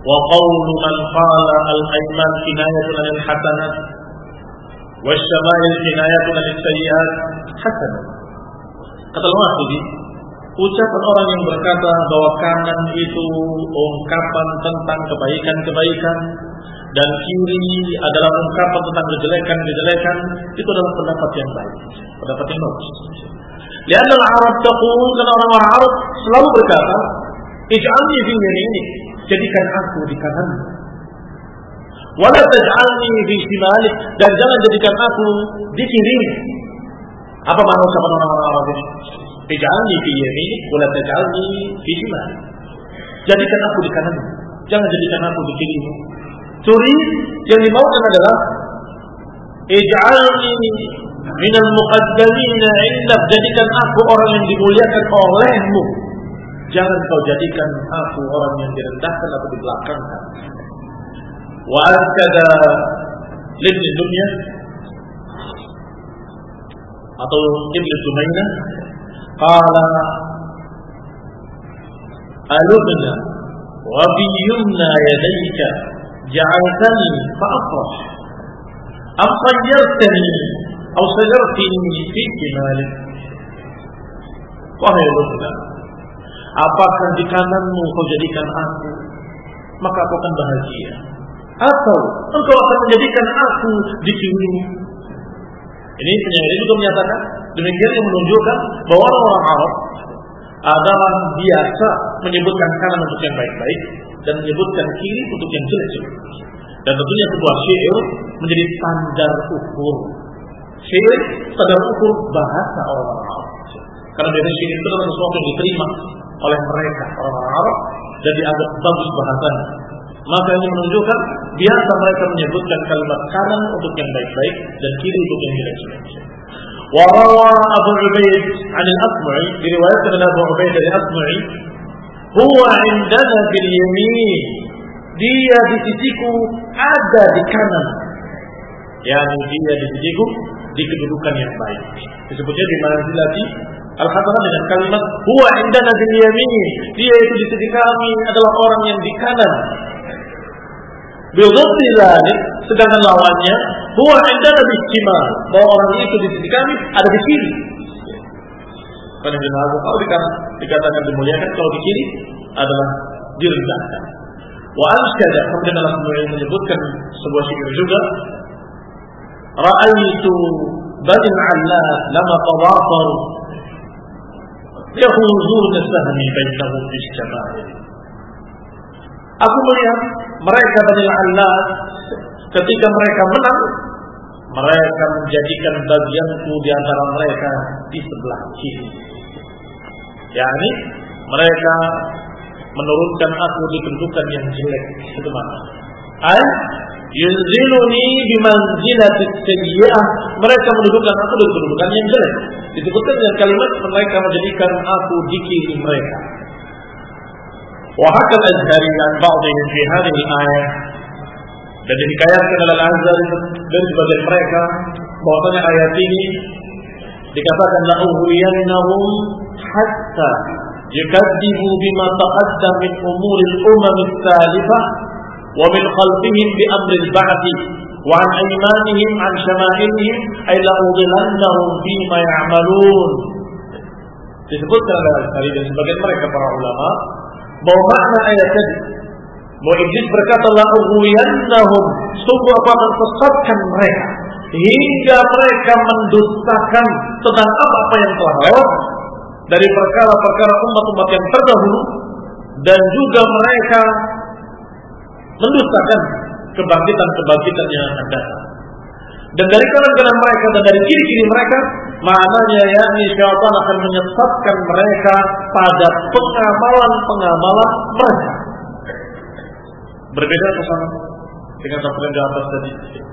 Wa qawlu man qala al-ayman kinayatun anil hasanat wa syama'il kinayatun anil sayyi'at hasanat. Kata Al-Wahidi, ucapan orang yang berkata bahwa kanan itu ungkapan tentang kebaikan-kebaikan dan kiri adalah ungkapan tentang kejelekan-kejelekan, itu adalah pendapat yang baik, pendapat yang bagus. Lianna al-Arab taqul, karena orang-orang Arab selalu berkata, ij'alni fi yaminik, jadikan aku di kananmu. Wala taj'alni fi shimalik, dan jangan jadikan aku di kirimu. Apa makna ucapan orang-orang Arab ini? Ij'alni fi yaminik wala taj'alni fi shimalik. Jadikan aku di kananmu, jangan jadikan aku di kirimu. Turid yang dimaukan adalah ij'alni minal muqaddamina indak, jadikan aku orang yang dimuliakan olehmu. Jangan kau jadikan aku orang yang direndahkan atau dibelakangkan. Wa akada libni dunya atau Ibn Jumaynah qala alubna wa biyumna yadayka ja'altani fa'afrah am sayyartani aw sayyartini fi kimalik. Wahai Lubna, apakah di kananmu kau jadikan aku, maka aku akan bahagia, atau engkau akan menjadikan aku di kirimu? Ini penyair juga menyatakan demikian, yang menunjukkan bahwa orang-orang Arab adalah biasa menyebutkan kanan untuk yang baik-baik dan menyebutkan kiri untuk yang jelek-jelek. Dan tentunya sebuah syair menjadi standar ukur. Syair standar ukur bahasa orang-orang Arab. Karena dari syair itu adalah sesuatu yang diterima oleh mereka orang-orang Arab dan dianggap bagus bahasanya. Maka ini menunjukkan biasa mereka menyebutkan kalimat kanan untuk yang baik-baik dan kiri untuk yang jelek-jelek. Wa rawa Abu Ubaid 'an al-Asma'i, diriwayatkan oleh Abu Ubaid dari Asma'i, huwa 'indana bil yamin, dia di sisiku ada di kanan. Yani dia di sisiku di kedudukan yang baik. Disebutnya di manzilati al-hasanah dengan kalimat huwa 'indana bil yamin, dia itu di sisi kami adalah orang yang di kanan. Bidhati dzalik, sedangkan lawannya huwa 'indana bis-shimal, bahwa orang itu di sisi kami ada di kiri. Karena kalau di kanan dikatakan dimuliakan, kalau di kiri adalah direndahkan. Wa ansyada, kemudian Allah menyebutkan sebuah syair juga, ra'aitu bani al-'allat lama tawafaru yahuzuna sahmi bainahum bis-shama'il. Aku melihat mereka Bani al-'Allat ketika mereka menang, mereka menjadikan bagianku di antara mereka di sebelah kiri. Yani mereka menurunkan aku di kedudukan yang jelek. Itu makna. Ay yunziluni bimanzilati sayyi'ah, mereka mendudukan aku di kedudukan yang jelek. Disebutkan dengan kalimat mereka menjadikan aku di kiri mereka. Wa hakal Azhari an ba'dihim fi hadhihi al-ayah, dan dikayatkan oleh Al-Azhari dari sebagian mereka bahwasanya ayat ini dikatakan la uhriyannahum hatta yukadzibu bima taqaddam min umuril umam as-salifah wa min khalfihim bi amri al-ba'thi wa an aymanihim an shama'ilihim ay la udillannahum bima ya'malun. Disebutkan oleh Al-Azhari dan sebagian mereka para ulama bahwa makna ayat tadi, bahwa Iblis berkata la ughwiyannahum, sungguh aku akan sesatkan mereka hingga mereka mendustakan tentang apa yang telah lewat dari perkara-perkara umat-umat yang terdahulu, dan juga mereka mendustakan kebangkitan-kebangkitan yang akan datang. Dan dari kanan-kanan mereka dan dari kiri-kiri mereka, maknanya yakni syaitan akan menyesatkan mereka pada pengamalan-pengamalan mereka. Berbeda atau sama dengan tafsir di atas tadi?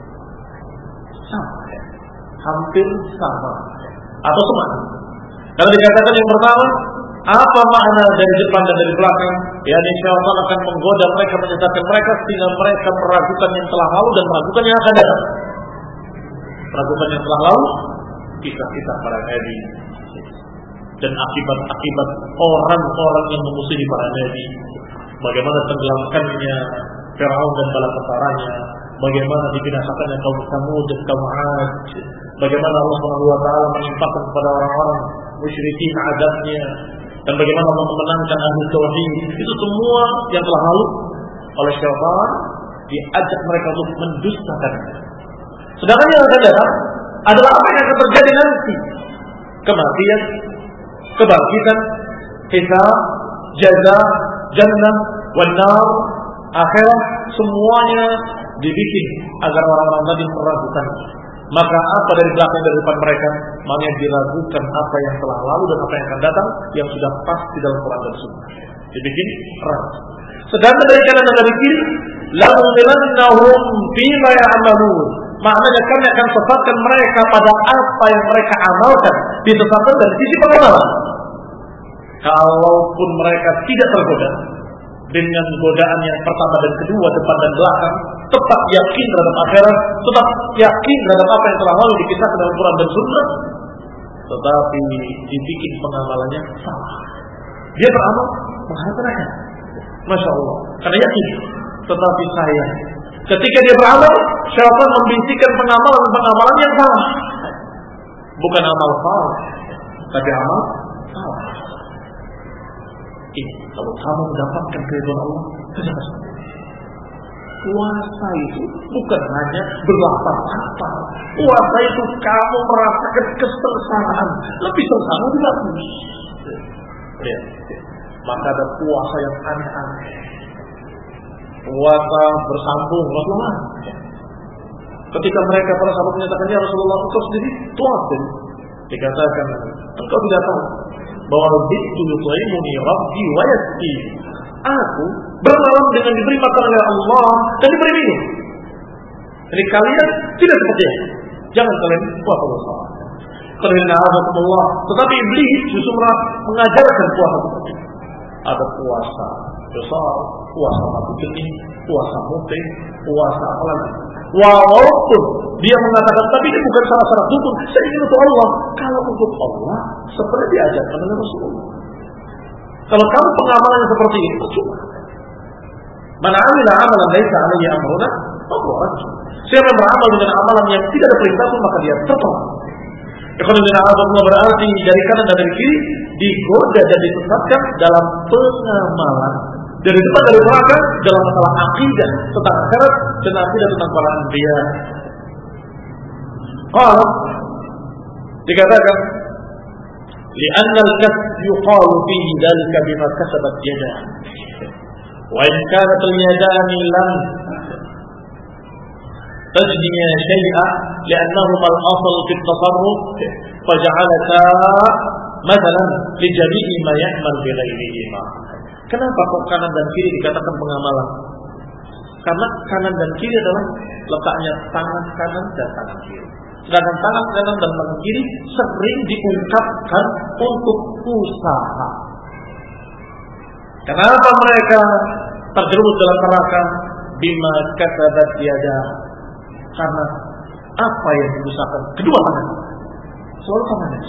Sama, hampir sama atau sama. Karena dikatakan yang pertama, apa makna dari depan dan dari belakang? Yakni syaitan akan menggoda mereka, menyesatkan mereka sehingga mereka meragukan yang telah lalu dan meragukan yang akan datang. Meragukan yang telah lalu, kisah-kisah para nabi, dan akibat-akibat orang-orang yang memusuhi para nabi. bagaimana tenggelamkannya Firaun dan bala tentaranya, bagaimana dibinasakannya kaum Samud dan kaum Ad, bagaimana Allah Subhanahu wa taala menimpakan kepada orang-orang musyrikin azabnya, dan bagaimana Allah memenangkan ahli tauhid. Itu semua yang telah lalu oleh syaitan diajak mereka untuk mendustakan. Sedangkan yang akan datang adalah apa yang akan terjadi nanti. Kematian, kebangkitan, hisab, jaza, jannah, wan nar, akhirat, semuanya dibikin agar orang-orang tadi meragukan. Maka apa dari belakang dari depan mereka, makanya diragukan apa yang telah lalu dan apa yang akan datang yang sudah pasti dalam Quran dan Sunnah. Dibikin ragu. Sedangkan dari kanan dan dari kiri, lahumilannahum fima ya'malun. Maknanya kami akan sesatkan mereka pada apa yang mereka amalkan. Disesatkan dari sisi pengamalan. Kalaupun mereka tidak tergoda dengan godaan yang pertama dan kedua, depan dan belakang, tetap yakin terhadap akhirat, tetap yakin terhadap apa yang telah lalu dikisahkan dalam Quran dan Sunnah, tetapi dibikin pengamalannya salah. Dia beramal mengharapkan akhirat, masya Allah, karena yakin. Tetapi saya, ketika dia beramal, syaitan membisikkan pengamalan yang salah. Bukan amal salah, tapi amal salah. Ini kalau kamu mendapatkan keridhaan Allah, kerjakan seperti ini. Puasa itu bukan hanya berlapar-lapar. Puasa itu kamu merasakan kesengsaraan. Lebih sengsara tidak bagus. Lihat. Maka ada puasa yang aneh-aneh. Puasa bersambung Rasulullah. Ketika mereka para sahabat menyatakannya, Rasulullah engkau sendiri puasa. Dikatakan, engkau tidak tahu bahwa rabbitu yut'imuni rabbi wa yasqi. Aku bermalam dengan diberi makan oleh Allah dan diberi minum. Jadi kalian tidak seperti itu. Jangan kalian puasa bersama. Karena Allah, tetapi iblis justru mengajarkan puasa seperti itu. Ada puasa besar, puasa mati kening, puasa mutim, puasa apa lagi. Walaupun dia mengatakan, tapi ini bukan salah syarat rukun. Saya ingin untuk Allah. Kalau untuk Allah, seperti diajarkan oleh Rasulullah. Kalau kamu pengamalannya seperti ini, percuma. Man 'amila 'amalan laisa 'alaihi amruna, fahuwa rad. Siapa yang beramal dengan amalan yang tidak ada perintah pun, maka dia tertolak. Ekonomi Allah berarti dari kanan dan dari kiri digoda dan disesatkan dalam pengamalan. Dari depan dari belakang dalam masalah akidah tentang akhirat dan akidah tentang para anbiya. Qala dikatakan li'anna al-kasb yuqalu fihi dhalika bima kasabat yadah. Wa in kanat al-yadani lam tajniya shay'a li'annahuma al-asl fi at-tasarruf faj'alata mathalan li jami'i ma ya'mal bi ghairihima. Kenapa kok kanan dan kiri dikatakan pengamalan? Karena kanan dan kiri adalah letaknya tangan kanan dan tangan kiri. Sedangkan tangan kanan dan tangan kiri sering diungkapkan untuk usaha. Kenapa mereka terjerumus dalam neraka? Bima kasabat yadah. Karena apa yang diusahakan kedua tangan. Soal tangannya.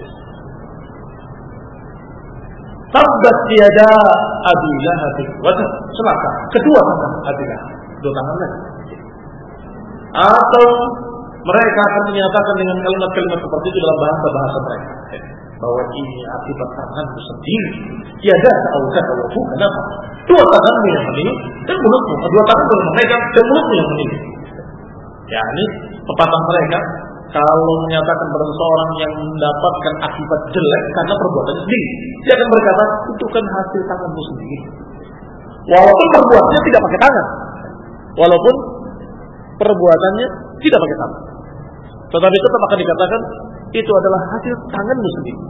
Tabbat yada Abi Lahab wa tab. Celaka kedua tangan Abi Lahab. Dua tangan lagi. Atau mereka akan menyatakan dengan kalimat-kalimat seperti itu dalam bahasa-bahasa mereka, bahwa ini akibat tanganmu sendiri. Tiada ta'awukan ta'awuku. Kenapa? Dua tanganmu yang menilai dan mulutmu. Dua tanganmu yang memegang dan mulutmu yang menilai. Ya, ini pepatah mereka. Kalau menyatakan pada seseorang yang mendapatkan akibat jelek karena perbuatannya sendiri, dia akan berkata, itu kan hasil tanganmu sendiri. Walaupun perbuatannya tidak pakai tangan, walaupun perbuatannya tidak pakai tangan, tetapi tetap akan dikatakan itu adalah hasil tanganmu sendiri.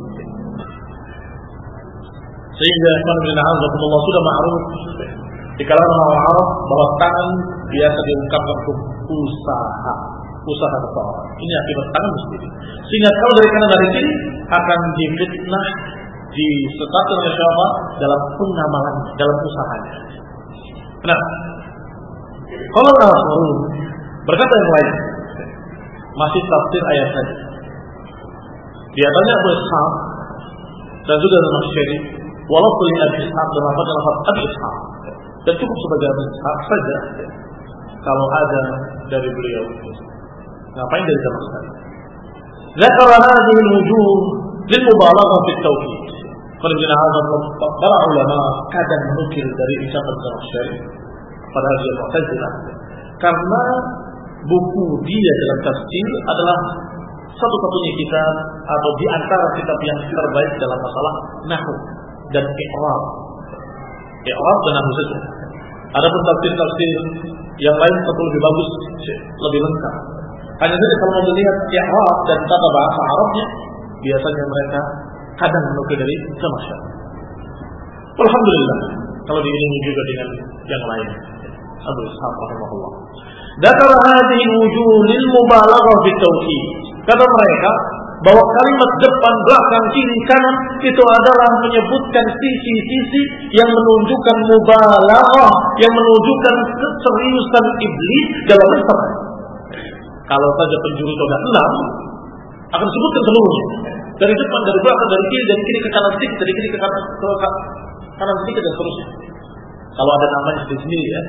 Sehingga Allah sudah ma'ruf di kalangan orang Arab bahwa tangan biasa diungkapkan untuk usaha seseorang. Ini akibat tangan sendiri. Sehingga kalau dari kanan dari kiri akan difitnah, disesatkan oleh syaitan dalam pengamalan, dalam usahanya. Nah, kalau Rasul berkata yang lain, masih tafsir ayat tadi. Di atasnya Abu Ishaq dan juga dalam Syarih, walaupun Abu Ishaq dalam lafaz Abu Ishaq. Dan cukup sebagai hak saja kalau ada dari beliau. Ngapain dari zaman sekarang? Zakara hadhihi al-wujuh lil mubalaghah fi at-tauhid. Para ulama kadang menukil dari ucapan Zamakhsyari pada dia Mu'tazilah karena buku dia dalam tafsir adalah satu-satunya kitab atau di antara kitab yang terbaik dalam masalah nahwu dan i'rab. I'rab dan nahwu saja. Adapun tafsir-tafsir yang lain tentu lebih bagus, lebih lengkap. Hanya saja kalau mau melihat i'rab dan tata bahasa Arabnya, biasanya mereka kadang menukil dari Zamakhsyari. Alhamdulillah, kalau diiringi juga dengan yang lain. Abu Ishaq rahimahullah. Dzakara hadhihi wujuh lil mubalaghah fi tauhid. Kata mereka bahwa kalimat depan, belakang, kiri, kanan itu adalah menyebutkan sisi-sisi yang menunjukkan mubalaghah, yang menunjukkan keseriusan iblis dalam berperang. Kalau saja penjuru itu ada 6, akan disebutkan seluruhnya. Dari depan, dari belakang, dari kiri ke kanan sedikit, dari kiri ke kanan sedikit dan seterusnya. Kalau ada namanya sendiri ya.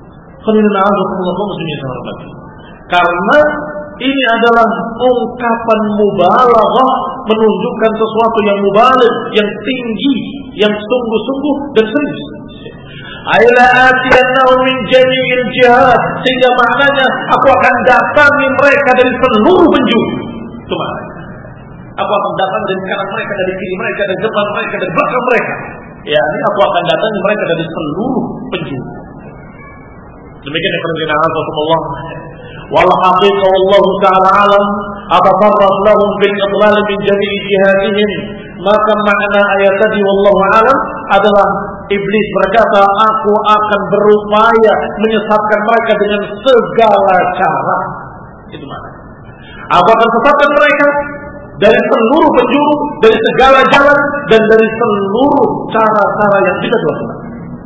Karena ini adalah ungkapan mubalaghah, menunjukkan sesuatu yang mubaligh, yang tinggi, yang sungguh-sungguh dan serius. Aila atiyannahum min jami'il jihad, sehingga maknanya aku akan datangi mereka dari seluruh penjuru. Itu maknanya. Aku akan datang dari kanan mereka, dari kiri mereka, dari depan mereka, dari belakang mereka. Ya, ini aku akan datangi mereka dari seluruh penjuru. Demikian yang Allah. Wal haqiqah wallahu ta'ala alam atafarrad lahum bil idlal min jami'i jihadihim. Maka makna ayat tadi wallahu alam adalah iblis berkata, aku akan berupaya menyesatkan mereka dengan segala cara. Itu maknanya. Aku akan sesatkan mereka dari seluruh penjuru, dari segala jalan, dan dari seluruh cara-cara yang bisa dilakukan.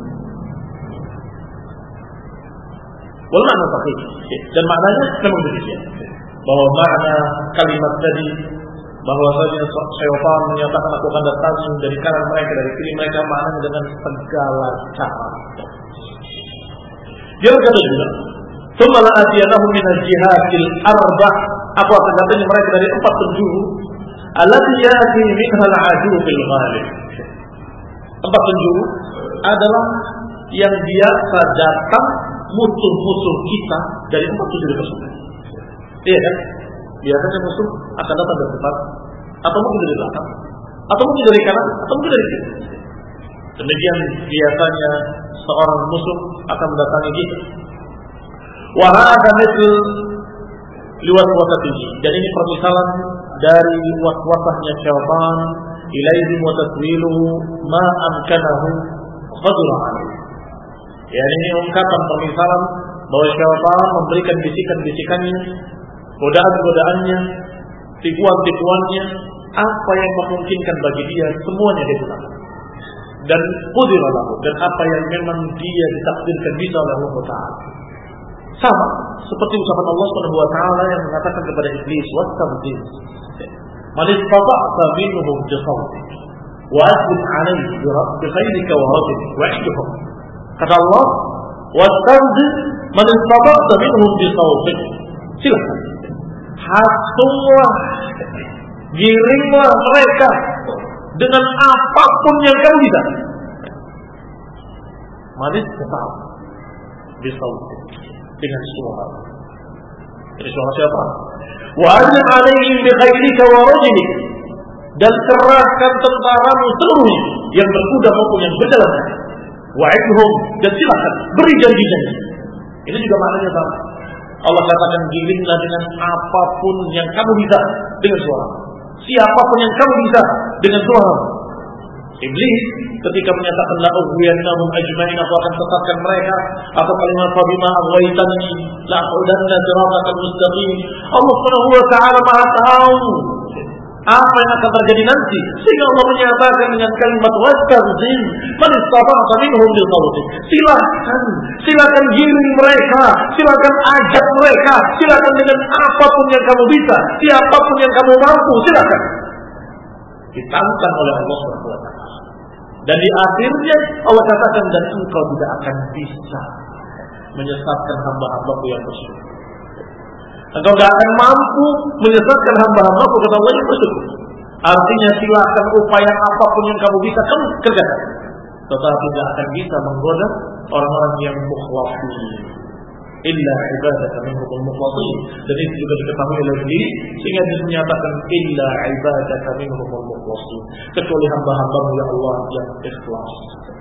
Wal makna sahih. Dan maknanya memang demikian. Bahwa makna kalimat tadi, bahwasanya syaitan menyatakan aku akan datang dari kanan mereka, dari kiri mereka, maknanya dengan segala cara. Dia berkata juga, "Tsumma la'atiyanahum min al-jihadil arbah." Aku akan datangi mereka dari 4 penjuru. Allati ya'ti minha al-'adu bil ghalib. 4 penjuru adalah yang biasa datang musuh-musuh kita dari 4 penjuru tersebut. Iya kan? Biasanya musuh akan datang dari depan, atau mungkin dari belakang, atau mungkin dari kanan, atau mungkin dari kiri. Demikian biasanya seorang musuh akan mendatangi kita. Wa hadha mithl liwaswasatihi. Dan ini permisalan dari waswasahnya syaitan ilaihim wa taswiluhu ma amkanahu qadra alaihi. Ya, ini ungkapan permisalan bahwa syaitan memberikan bisikan-bisikannya, godaan-godaannya, tipuan-tipuannya, apa yang memungkinkan bagi dia semuanya dia gunakan. Dan qudira lahu, dan apa yang memang dia ditakdirkan bisa oleh Allah Taala. Sama seperti ucapan Allah Subhanahu wa taala yang mengatakan kepada iblis, "Wastabdil man istata'ta minhum bi sawtik wa asbit 'alayhi bi khayrika wa rajlik wa'idhum." Kata Allah, "Wastabdil man istata'ta minhum bi sawtik." Silakan. Hasunglah, giringlah mereka dengan apapun yang kamu bisa. Manis tetap bisautik, dengan suara. Ini suara siapa? Wa azim alaihim bi khairika wa rajlik, dan kerahkan tentaramu seluruhnya yang berkuda maupun yang berjalan. Wa'idhum, dan silakan beri janji-janji. Ini juga maknanya sama. Allah katakan giringlah dengan apapun yang kamu bisa dengan suara. Siapapun yang kamu bisa dengan suara. Iblis ketika menyatakan la ughwiyannahum ajma'in, aku akan sesatkan mereka, atau kalimat fabima aghwaytani la aqudanna siratal mustaqim. Allah Subhanahu wa taala Maha tahu apa yang akan terjadi nanti, sehingga Allah menyatakan dengan kalimat wastazin man istata'ta minhum bil qawli. Silakan giring mereka, silakan ajak mereka, silakan dengan apapun yang kamu bisa, siapapun yang kamu mampu, silakan. Ditantang oleh Allah Subhanahu wa taala. Dan di akhirnya Allah katakan, dan engkau tidak akan bisa menyesatkan hamba-hambaku yang bersyukur. Engkau tidak akan mampu menyesatkan hamba-hambaku, kata Allah, yang bersyukur. Artinya silakan upaya apapun yang kamu bisa, kamu kerjakan. Tetapi tidak akan bisa menggoda orang-orang yang mukhlasin. Illa ibadaka minhumul mukhlasin. Dan itu juga diketahui oleh diri, sehingga dinyatakan illa ibadaka minhumul mukhlasin, kecuali hamba-hambamu ya Allah yang ikhlas.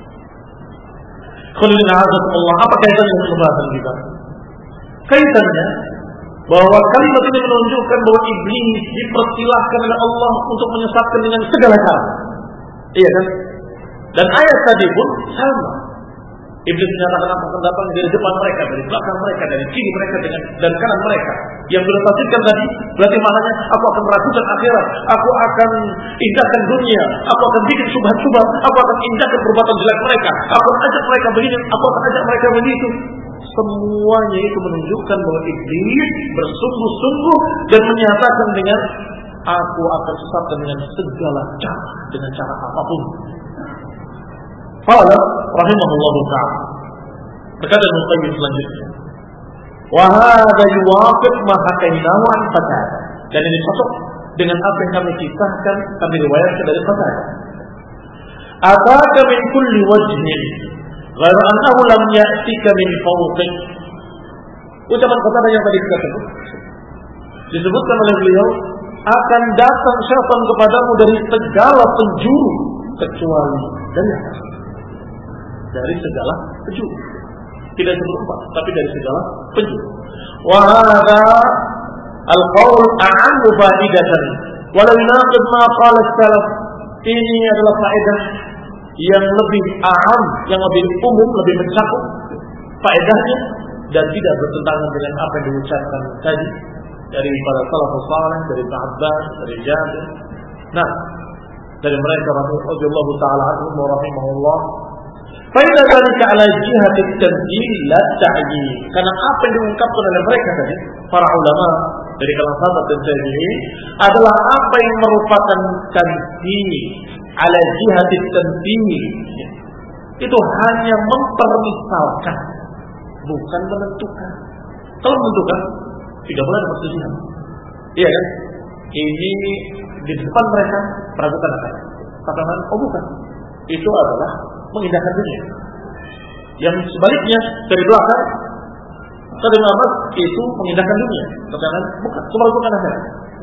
Khulina azakumullah. Apa kaitannya dengan pembahasan kita? Kaitannya bahwa kalimat ini menunjukkan bahwa iblis dipersilahkan oleh Allah untuk menyesatkan dengan segala cara. Iya kan? Dan ayat tadi pun sama. Iblis menyatakan apa akan datang dari depan mereka, dari belakang mereka, dari kiri mereka dan kanan mereka. Yang sudah tafsirkan tadi berarti maknanya aku akan meragukan akhirat, aku akan indahkan dunia, aku akan bikin subhat-subhat, aku akan indahkan perbuatan jelek mereka, aku akan ajak mereka begini, aku akan ajak mereka begitu. Semuanya itu menunjukkan bahwa iblis bersungguh-sungguh dan menyatakan dengan aku akan sesatkan dengan segala cara, dengan cara apapun. Qala rahimahullahu ta'ala, berkata Ibnu Qayyim selanjutnya, wa hadha yuwafiq ma hakainahu an Qatadah, dan ini cocok dengan apa yang kami kisahkan, kami riwayatkan dari Qatadah. Ataka min kulli wajhin ghairu annahu lam ya'tika min fawqik. Ucapan Qatadah yang tadi kita sebut disebutkan oleh beliau, akan datang syaitan kepadamu dari segala penjuru kecuali dari atas. Dari segala penjuru, tidak seberempat, tapi dari segala penjuru. Wa hadha al-qaul a'ammu fa'idatan wa la yunaqid ma qala as-salaf. Ini adalah faedah yang lebih a'am, yang lebih umum, lebih mencakup faedahnya dan tidak bertentangan dengan apa yang diucapkan tadi dari para salafus saleh, dari Abbas, dari Jabir. Nah, dari mereka radhiyallahu taala anhum wa rahimahullah. Faedah dzalika ala jihati at-tanzil la ta'yin. Karena apa yang diungkapkan oleh mereka tadi, para ulama dari kalangan sahabat dan tabi'in, adalah apa yang merupakan tanzil ala jihati at-tanzil. Itu hanya mempermisalkan, bukan menentukan. Kalau menentukan, tidak boleh ada perselisihan. Iya kan? Ini di depan mereka meragukan apa? Katakan, oh bukan. Itu adalah mengindahkan dunia. Yang sebaliknya dari belakang, kata Muhammad itu mengindahkan dunia. Katakan, bukan. Meragukan akhirat.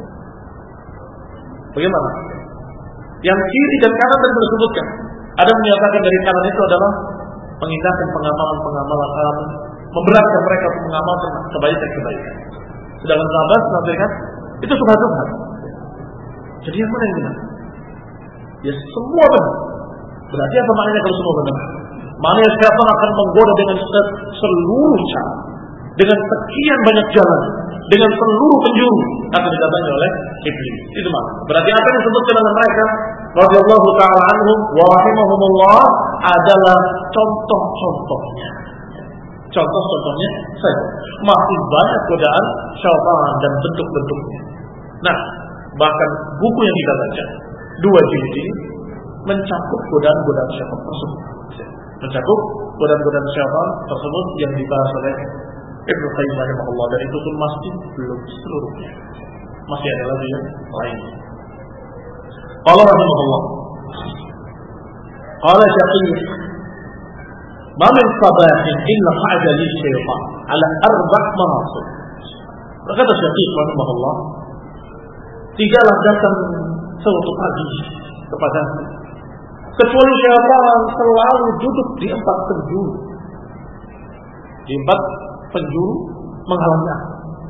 Bagaimana? Yang kiri dan kanan tadi disebutkan. Ada menyatakan dari kanan itu adalah mengindahkan pengamalan-pengamalan, memberatkan mereka untuk mengamalkan kebaikan-kebaikan. Sedangkan sahabat mengatakan itu subhat-subhat. Jadi yang mana yang benar? Ya semua benar. Berarti apa maknanya kalau semua benar? Maknanya syaitan akan menggoda dengan seluruh cara, dengan sekian banyak jalan, dengan seluruh penjuru akan didatangi oleh iblis. Itu maknanya. Berarti apa yang disebutkan oleh mereka radhiyallahu ta'ala anhum wa rahimahumullah adalah contoh-contohnya. Contoh-contohnya saja. Masih banyak godaan syaitan dan bentuk-bentuknya. Nah, bahkan buku yang kita baca 2 jilid ini mencakup godaan-godaan syaitan tersebut. Mencakup godaan-godaan syaitan tersebut yang dibahas oleh Ibnu Qayyim rahimahullah, dan itu pun masih belum seluruhnya. Masih ada lagi yang lain. Qala rahimahullah. Qala Syafi'i, ma min sabahin illa qa'ada li syaitan ala 4 manasib. Berkata Syafi'i rahimahullah, tidaklah datang suatu pagi kepada kecuali syaitan selalu duduk di 4 penjuru. Di 4 penjuru menghalangi aku.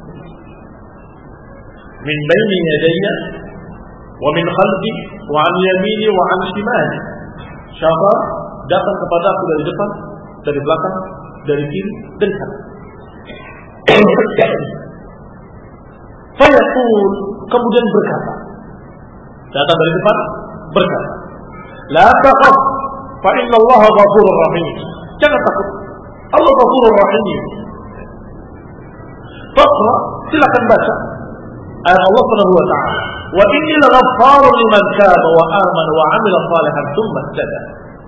Min baini yadayya wa min khalfi wa an yamini wa an shimali. Syaitan datang kepada aku dari depan, dari belakang, dari kiri, dari kanan. Fayaqul, kemudian berkata, datang dari depan, berkata, la taqaf fa inna Allah ghafurur rahim. Jangan takut, Allah ghafurur rahim. Faqra, silakan baca ayat Allah Subhanahu wa ta'ala, wa inni laghaffarun liman taba wa amana wa 'amila salihan tsumma ihtada.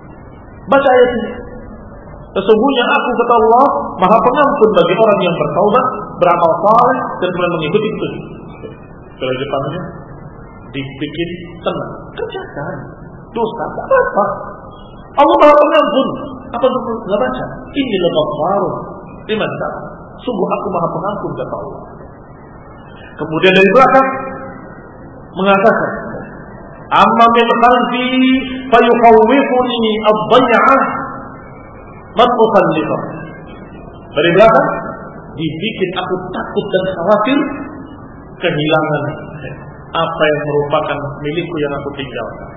Baca ayat ini. Sesungguhnya aku, kata Allah, Maha Pengampun bagi orang yang bertaubat, beramal saleh dan kemudian mengikuti petunjuk. Kalau depannya dibikin tenang, kerjakan. Dosa tak apa. Allah Maha Pengampun. Apa untuk enggak baca? Ini Ghaffarun liman taab. Sungguh aku Maha Pengampun, kata Allah. Kemudian dari belakang mengatakan, amma min khalfi fayukhawwifuni ad-day'ah matqallifah. Dari belakang dibikin aku takut dan khawatir kehilangan apa yang merupakan milikku yang aku tinggalkan.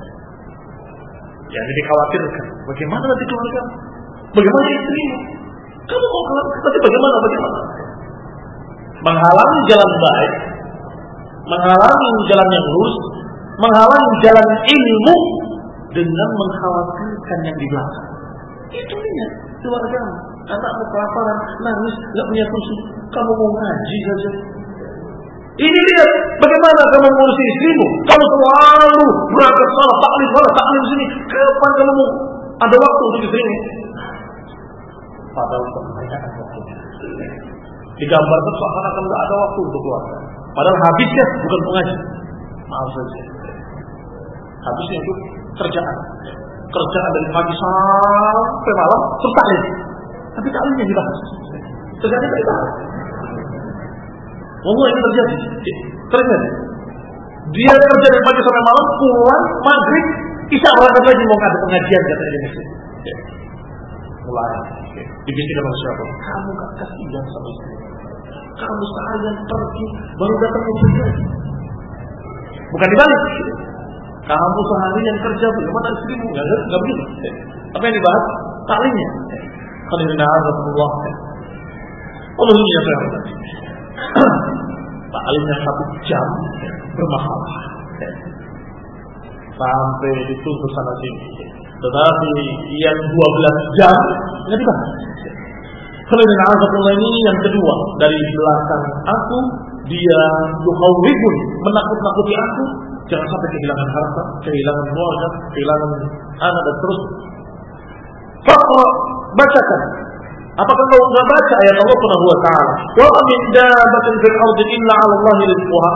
Yang dikhawatirkan, bagaimana nanti keluarga? Bagaimana istrimu? Kamu mau keluar, tapi bagaimana? Menghalangi jalan baik, menghalangi jalan yang lurus, menghalangi jalan ilmu dengan mengkhawatirkan yang di belakang. Itu dia keluarga. Anakmu kelaparan, nangis, nggak punya susu. Kamu mau ngaji saja. Ini lihat bagaimana kamu mengurusi istrimu. Kamu selalu berangkat salah taklim sini. Kapan kamu mau ada waktu untuk istrimu? Padahal kebanyakan waktunya. Digambarkan seakan-akan tidak ada waktu untuk keluarga. Padahal habisnya bukan pengaji. Maaf saja. Habisnya itu kerjaan dari pagi sampai malam terus taklim. Tapi taklimnya dibahas. Kerjanya tidak dibahas. Allah ini terjadi. Dia kerja dari pagi sampai malam, pulang maghrib, isya berangkat lagi mau ada pengajian katanya mesti. Mulai dibisikkan oleh siapa? Kamu gak kasihan sama istri. Kamu seharian pergi baru datang ke sini. Bukan dibalik. Kamu seharian kerja bagaimana istrimu? Gak begitu. Apa yang dibahas? Taklimnya. Alhamdulillah, Rasulullah. Allah ini yang saya hormati. Taklimnya 1 jam bermasalah. Sampai dituntut sana sini. Tetapi yang 12 jam nggak dibahas. Alhamdulillah, Rasulullah ini yang kedua dari belakang aku, dia yukhawwifun, menakut-nakuti aku. Jangan sampai kehilangan harta, kehilangan keluarga, kehilangan anak dan terus. Faqra, bacakan. Apakah kau enggak baca ayat Allah Subhanahu wa taala? Wa min dabbatin fil ardi illa 'ala Allahi rizquha.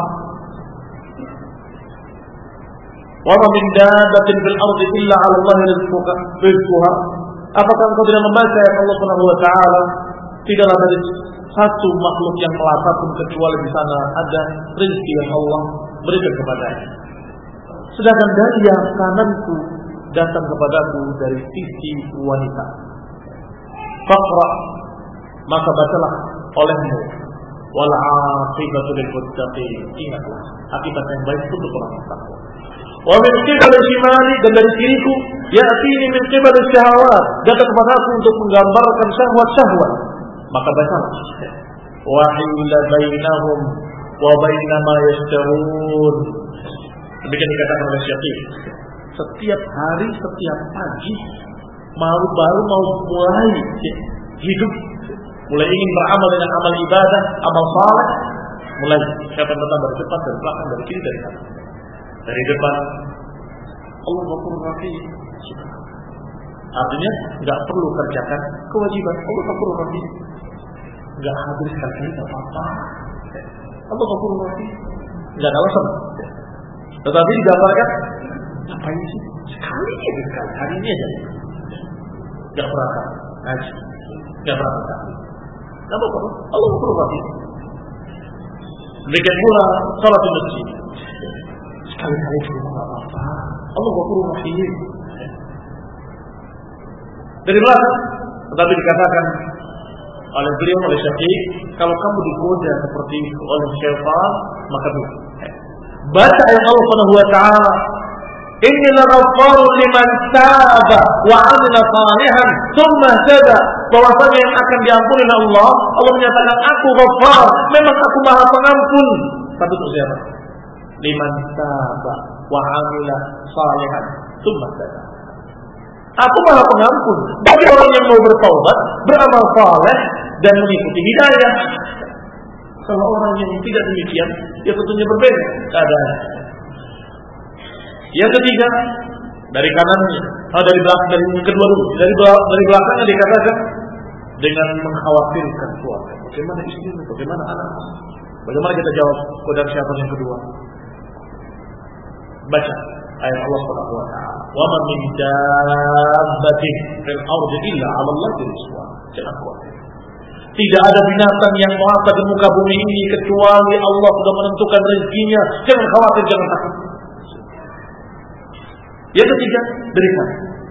Wa min dabbatin fil ardi illa 'ala Allahi rizquha. Apakah engkau tidak membaca ayat Allah Subhanahu wa taala? Tidaklah dari satu makhluk yang melata pun kecuali di sana ada rezeki yang Allah berikan kepadanya. Sedangkan dari yang kananku datang kepadaku dari sisi wanita. Faqra, maka bacalah olehmu. Wal 'aqibatu lil muttaqin. Ingatlah, akibat yang baik untuk orang bertakwa. Wa min qibali shimali, dan dari kiriku, ya'tini min qibali syahawat, datang kepadaku untuk menggambarkan syahwat-syahwat. Maka bacalah. Wa hila bainahum wa baina ma yashtarun. Demikian dikatakan oleh Syafi'i. Setiap hari, setiap pagi baru mau mulai hidup, mulai ingin beramal dengan amal ibadah, amal saleh, mulai siapa datang dari depan, dari belakang, dari kiri, dari kanan. Dari depan Allah Ghafurur Rahim. Artinya enggak perlu kerjakan kewajiban. Allah Ghafurur Rahim. Enggak habiskan kita apa-apa. Allah Ghafurur Rahim. Enggak ada alasan. Tetapi digambarkan ngapain sih? Sekali hari ini aja. Gak berangkat ngaji, gak berangkat ngaji. Gak apa-apa, Allah Ghafurur Rahim. Demikian pula salat di masjid. Sekali-kali cuma gak apa-apa. Allah Ghafurur Rahim. Dari belakang, tetapi dikatakan oleh beliau, oleh Syafi'i, kalau kamu digoda seperti itu oleh syaitan, maka baca ayat Allah Subhanahu wa taala, Inni laghaffarun liman taba wa 'amila salihan tsumma ihtada. Bahwasanya yang akan diampuni oleh Allah, Allah menyatakan aku Ghaffar, memang aku Maha Pengampun. Tapi untuk siapa? Liman taba wa 'amila salihan tsumma ihtada. Aku Maha Pengampun bagi orang yang mau bertaubat, beramal saleh dan mengikuti hidayah. Kalau orang yang tidak demikian, ya tentunya berbeda keadaannya. Yang ketiga, dari kanannya dari belakang, dari kedua dulu. Dari belakangnya dikatakan dengan mengkhawatirkan keluarga. Bagaimana istri, bagaimana anak? Bagaimana kita jawab kepada siapa yang kedua? Baca ayat Allah Subhanahu wa taala. Wa ma min dabbatin fil ardi illa 'ala Allahi rizquha. Jangan khawatir. Tidak ada binatang yang melata di muka bumi ini kecuali Allah sudah menentukan rezekinya. Jangan khawatir, jangan takut. Yang ketiga, berikan.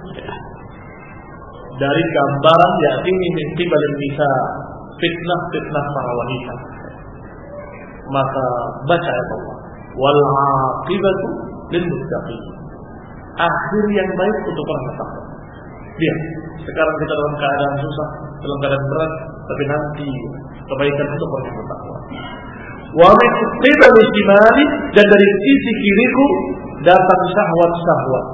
Dari gambaran yakni min qibal nisa, fitnah para wanita. Maka baca ayat Allah. Wal 'aqibatu lil muttaqin. Akhir yang baik untuk orang bertakwa. Lihat, sekarang kita dalam keadaan susah, dalam keadaan berat, tapi nanti kebaikan untuk orang yang bertakwa. Wa min qibali shimali, dan dari sisi kiriku datang syahwat-syahwat.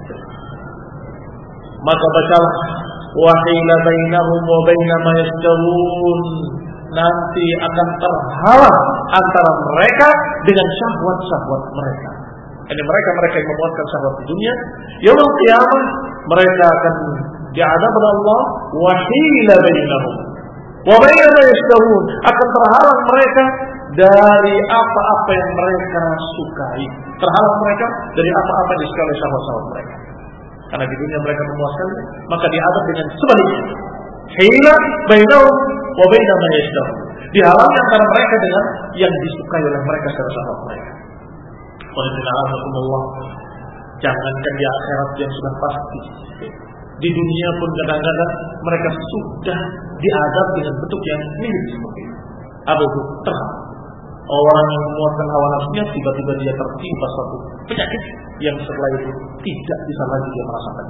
Maka bacalah wa hila bainahum wa baina ma yashtahun. Nanti akan terhalang antara mereka dengan syahwat-syahwat mereka. Ini mereka yang memuaskan syahwat di dunia. Yaumul qiyamah mereka akan diadab oleh Allah. Wa hila bainahum wa baina ma yashtahun, akan terhalang mereka dari apa-apa yang mereka sukai. Terhalang mereka dari apa-apa yang disukai syahwat-syahwat mereka. Karena di dunia mereka memuaskannya, maka diadab dengan sebaliknya. Hila bainahum wa baina ma yashtahun, dihalang antara mereka dengan yang disukai oleh mereka secara syahwat mereka. Alhamdulillah, jangankan di akhirat yang sudah pasti, di dunia pun kadang-kadang mereka sudah diadab dengan bentuk yang mirip seperti itu. Apa itu? Terhalang. Orang yang memuaskan hawa nafsunya tiba-tiba dia tertimpa suatu penyakit yang setelah itu tidak bisa lagi dia merasakan.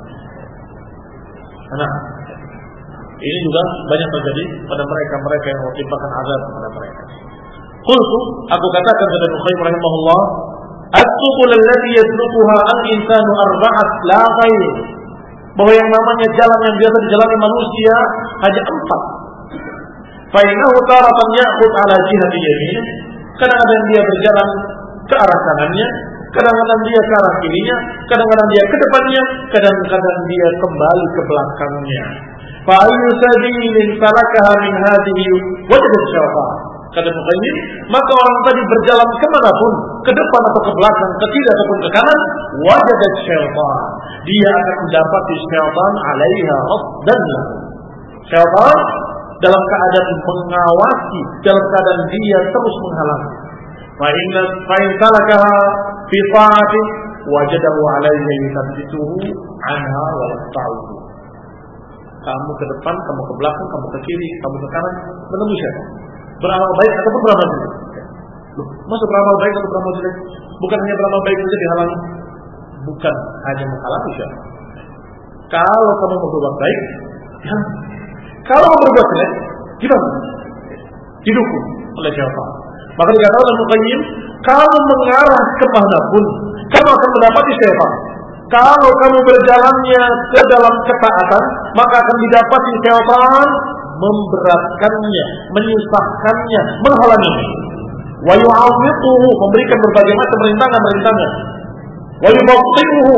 Nah, ini juga banyak terjadi pada mereka yang menimpakan azab kepada mereka. Qultu, aku katakan kepada Nuqaim rahimahullah, at-subul allati yasluquha al-insanu arba'at la ghair. Bahwa yang namanya jalan yang biasa dijalani manusia hanya 4. Fa innahu taratan ya'khud ala jihati yamin. Kadang-kadang dia berjalan ke arah kanannya, kadang-kadang dia ke arah kirinya, kadang-kadang dia ke depannya, kadang-kadang dia kembali ke belakangnya. Fa ayyu sabilin salakaha min hadhihi wajada syaitan. Kata Muqayyim, maka orang tadi berjalan kemanapun, ke depan atau ke belakang, ke kiri ataupun ke kanan, wajada syaitan. Dia akan mendapati syaitan alaiha raddan. Syaitan dalam keadaan mengawasi, dalam keadaan dia terus menghalangi. Fa in salakaha fi ta'ati wajadahu alaiha yuthabbituhu anha wa yaqta'uhu. Kamu ke depan, kamu ke belakang, kamu ke kiri, kamu ke kanan, menemui syaitan. Beramal baik ataupun beramal jelek. Masa beramal baik atau beramal jelek? Bukan hanya beramal baik saja dihalangi. Bukan hanya menghalangi syaitan. Kalau kamu mau berbuat baik, dihalangi. Kalau mau berbuat jelek, gimana? Didukung oleh syaitan. Maka dikatakan oleh Muqayyim, kalau mengarah kemanapun, kamu akan mendapati syaitan. Kalau kamu berjalannya ke dalam ketaatan, maka akan didapati syaitan memberatkannya, menyusahkannya, menghalanginya. Wa yu'awwiquhu, memberikan berbagai macam rintangan-rintangan. Wa yubtiluhu,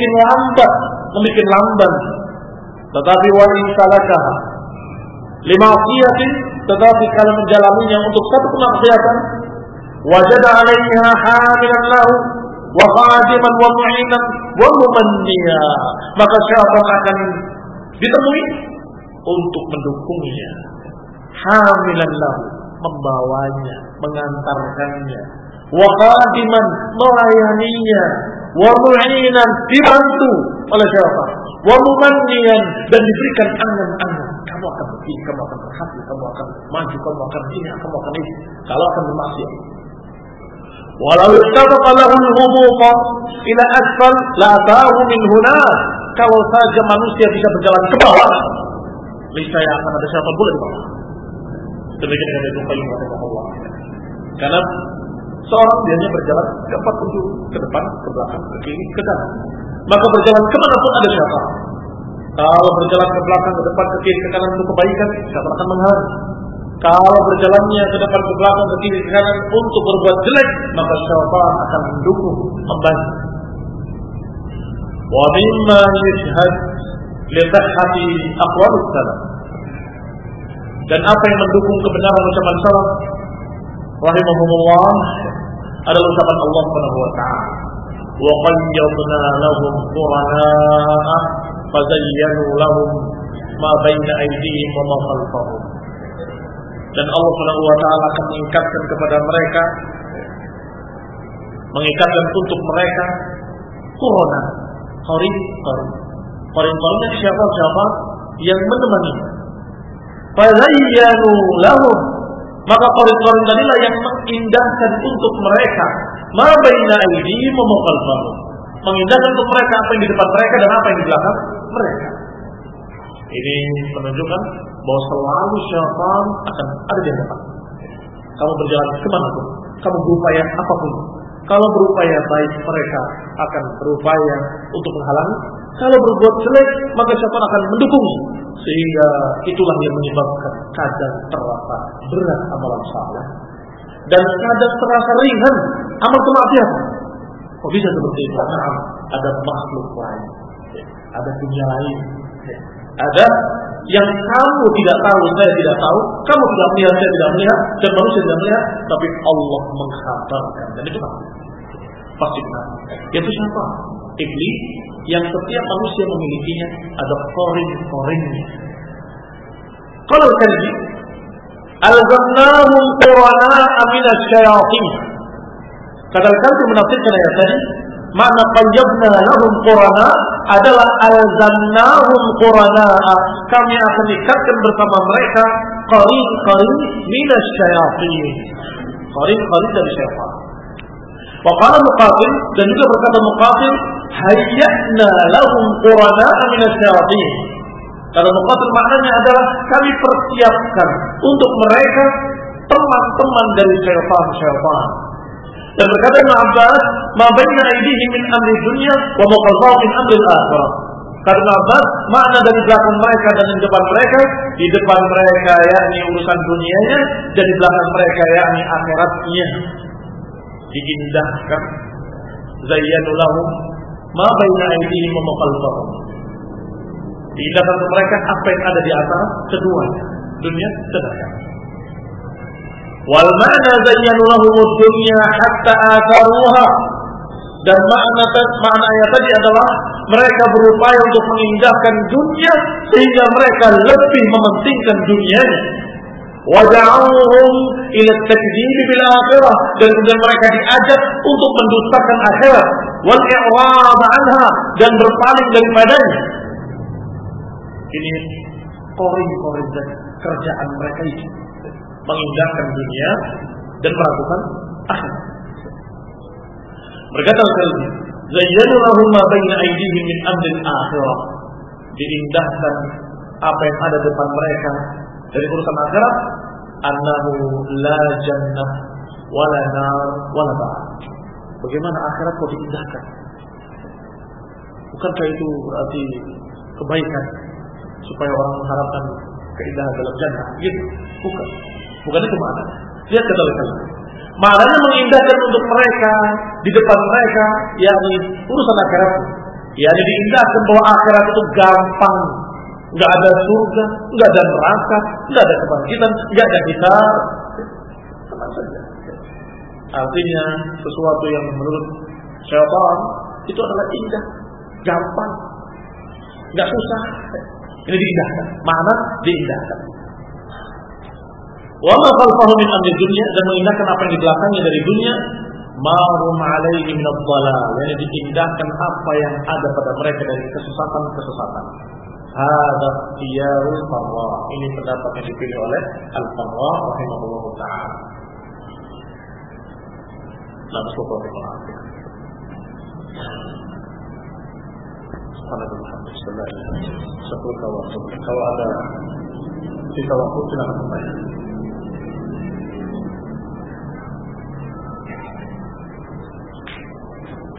membikin lamban. Tetapi wa in salakaha lima'siyatin, tetapi kalau menjalaninya untuk satu kemaksiatan, wajada 'alaiha hamilan lahu wa khadiman wa mu'inan wa mumanniya, maka syaitan akan ditemui untuk mendukungnya, hamilan lahu, membawanya, mengantarkannya, wa khadiman, melayaninya, wa mu'inan, dibantu oleh syaitan, wa mumanniyan, dan diberikan angan-angan. Kamu akan begini, kamu akan berhasil, kamu akan maju, kamu akan ini, kamu akan ini. Kalau akan bermaksiat, walau istabaqa lahu al-hubuqa ila asfal la ataahu min huna. Kalau saja manusia bisa berjalan ke bawah, niscaya akan ada syaitan pula di bawah. Demikian kata Ibnu Qayyim rahimahullah. Karena seorang biasanya berjalan ke 4 penjuru, ke depan, ke belakang, ke kiri, ke kanan. Maka berjalan kemanapun ada syaitan. Kalau berjalan ke belakang, ke depan, ke kiri, ke kanan untuk kebaikan, syaitan akan menghalang. Kalau berjalannya ke depan, ke belakang, ke kiri, ke kanan untuk berbuat jelek, maka syaitan akan mendukung, membantu. Wa mimma yashhad li sihhati aqwal salaf. Dan apa yang mendukung kebenaran ucapan salaf rahimahumullah adalah ucapan Allah Subhanahu wa taala. Wa qayyadna lahum qurana fazayyanu lahum ma baina aydihim wa ma khalfahum. Dan Allah Subhanahu wa taala akan mengikatkan kepada mereka, mengikatkan untuk mereka qurana, qarin. Qarin-qarinnya siapa yang menemani. Fazayyanu lahum, maka qarin-qarin tadilah yang mengindahkan untuk mereka ma baina aydihim wa ma khalfahum. Mengindahkan untuk mereka apa yang di depan mereka dan apa yang di belakang mereka. Ini menunjukkan bahwa selalu syaitan akan ada di depan. Kamu berjalan kemana pun, kamu berupaya apapun. Kalau berupaya baik, mereka akan berupaya untuk menghalangi. Kalau berbuat jelek, maka syaitan akan mendukungmu. Sehingga itulah yang menyebabkan kadang terasa berat amalan saleh dan kadang terasa ringan amal kemaksiatan. Kok bisa seperti itu? Nah, ada makhluk lain, ada dunia lain, ada yang kamu tidak tahu, saya tidak tahu, kamu tidak melihat, saya tidak melihat, dan manusia tidak melihat, tapi Allah mengkhabarkan. Dan itu pasti benar. Yaitu siapa? Iblis, yang setiap manusia memilikinya, ada korin-korinnya. Kalau tadi al-zannahum qurana'a minas syayatin. Kadang-kadang itu menafsirkan ayat tadi, makna qayyabna lahum qurana adalah al-zannahum qurana'a, kami akan ikatkan bersama mereka qarin-qarin minas syayatin. Qarin-qarin dari syaitan. Wa qala Muqatil, dan juga berkata Muqatil, hayya'na lahum qurana'a minas syayatin. Kata Muqatil maknanya adalah kami persiapkan untuk mereka teman-teman dari syaitan. Dan berkata Ibnu Abbas, ma baina aydihim min amri dunya wa ma khalfahum min amri al-akhirah. Kata Ibnu Abbas, makna dari belakang mereka dan di depan mereka, di depan mereka yakni urusan dunianya, dan di belakang mereka yakni akhiratnya. Diindahkan, zayyanu lahum ma baina aydihim wa ma khalfahum. Diindahkan untuk mereka apa yang ada di antara keduanya, dunia dan akhirat. Wal ma'na zayyanu lahumud dunya hatta atharuha. Dan makna ayat tadi adalah mereka berupaya untuk mengindahkan dunia sehingga mereka lebih mementingkan dunianya. Wa da'awhum ila at-takdzib bil akhirah, dan kemudian mereka diajak untuk mendustakan akhirat, wal i'rad anha, dan berpaling daripadanya. Ini korin-korin dan kerjaan mereka itu mengindahkan dunia dan meragukan akhirat. Berkata Al-Kalbi, zayyanu lahum ma baina aydihim min amril akhirah. Diindahkan apa yang ada depan mereka dari urusan akhirat, annahu la jannah wala nar wala ba'd. Bagaimana akhirat kok diindahkan? Bukankah itu berarti kebaikan supaya orang mengharapkan keindahan dalam jannah? Gitu. Bukan itu makna. Lihat kata Al-Kalbi, maknanya mengindahkan untuk mereka di depan mereka, yakni urusan akhirat, yakni diindahkan bahwa akhirat itu gampang, nggak ada surga, nggak ada neraka, nggak ada kebangkitan, nggak ada hisab, tenang saja. Artinya sesuatu yang menurut syaitan itu adalah indah, gampang, nggak susah. Ini diindahkan, makna diindahkan. Wa ma khalfahum min amri dunya, dan mengindahkan apa yang di belakangnya dari dunia, ma hum alaihi min ad-dhalal, yang diindahkan apa yang ada pada mereka dari kesesatan-kesesatan. Hadza ikhtiyarul Farra, ini pendapat yang dipilih oleh Al-Farra rahimahullah taala. Nah, subhanallah. Subhanallah. Kalau ada sisa waktu silakan bertanya.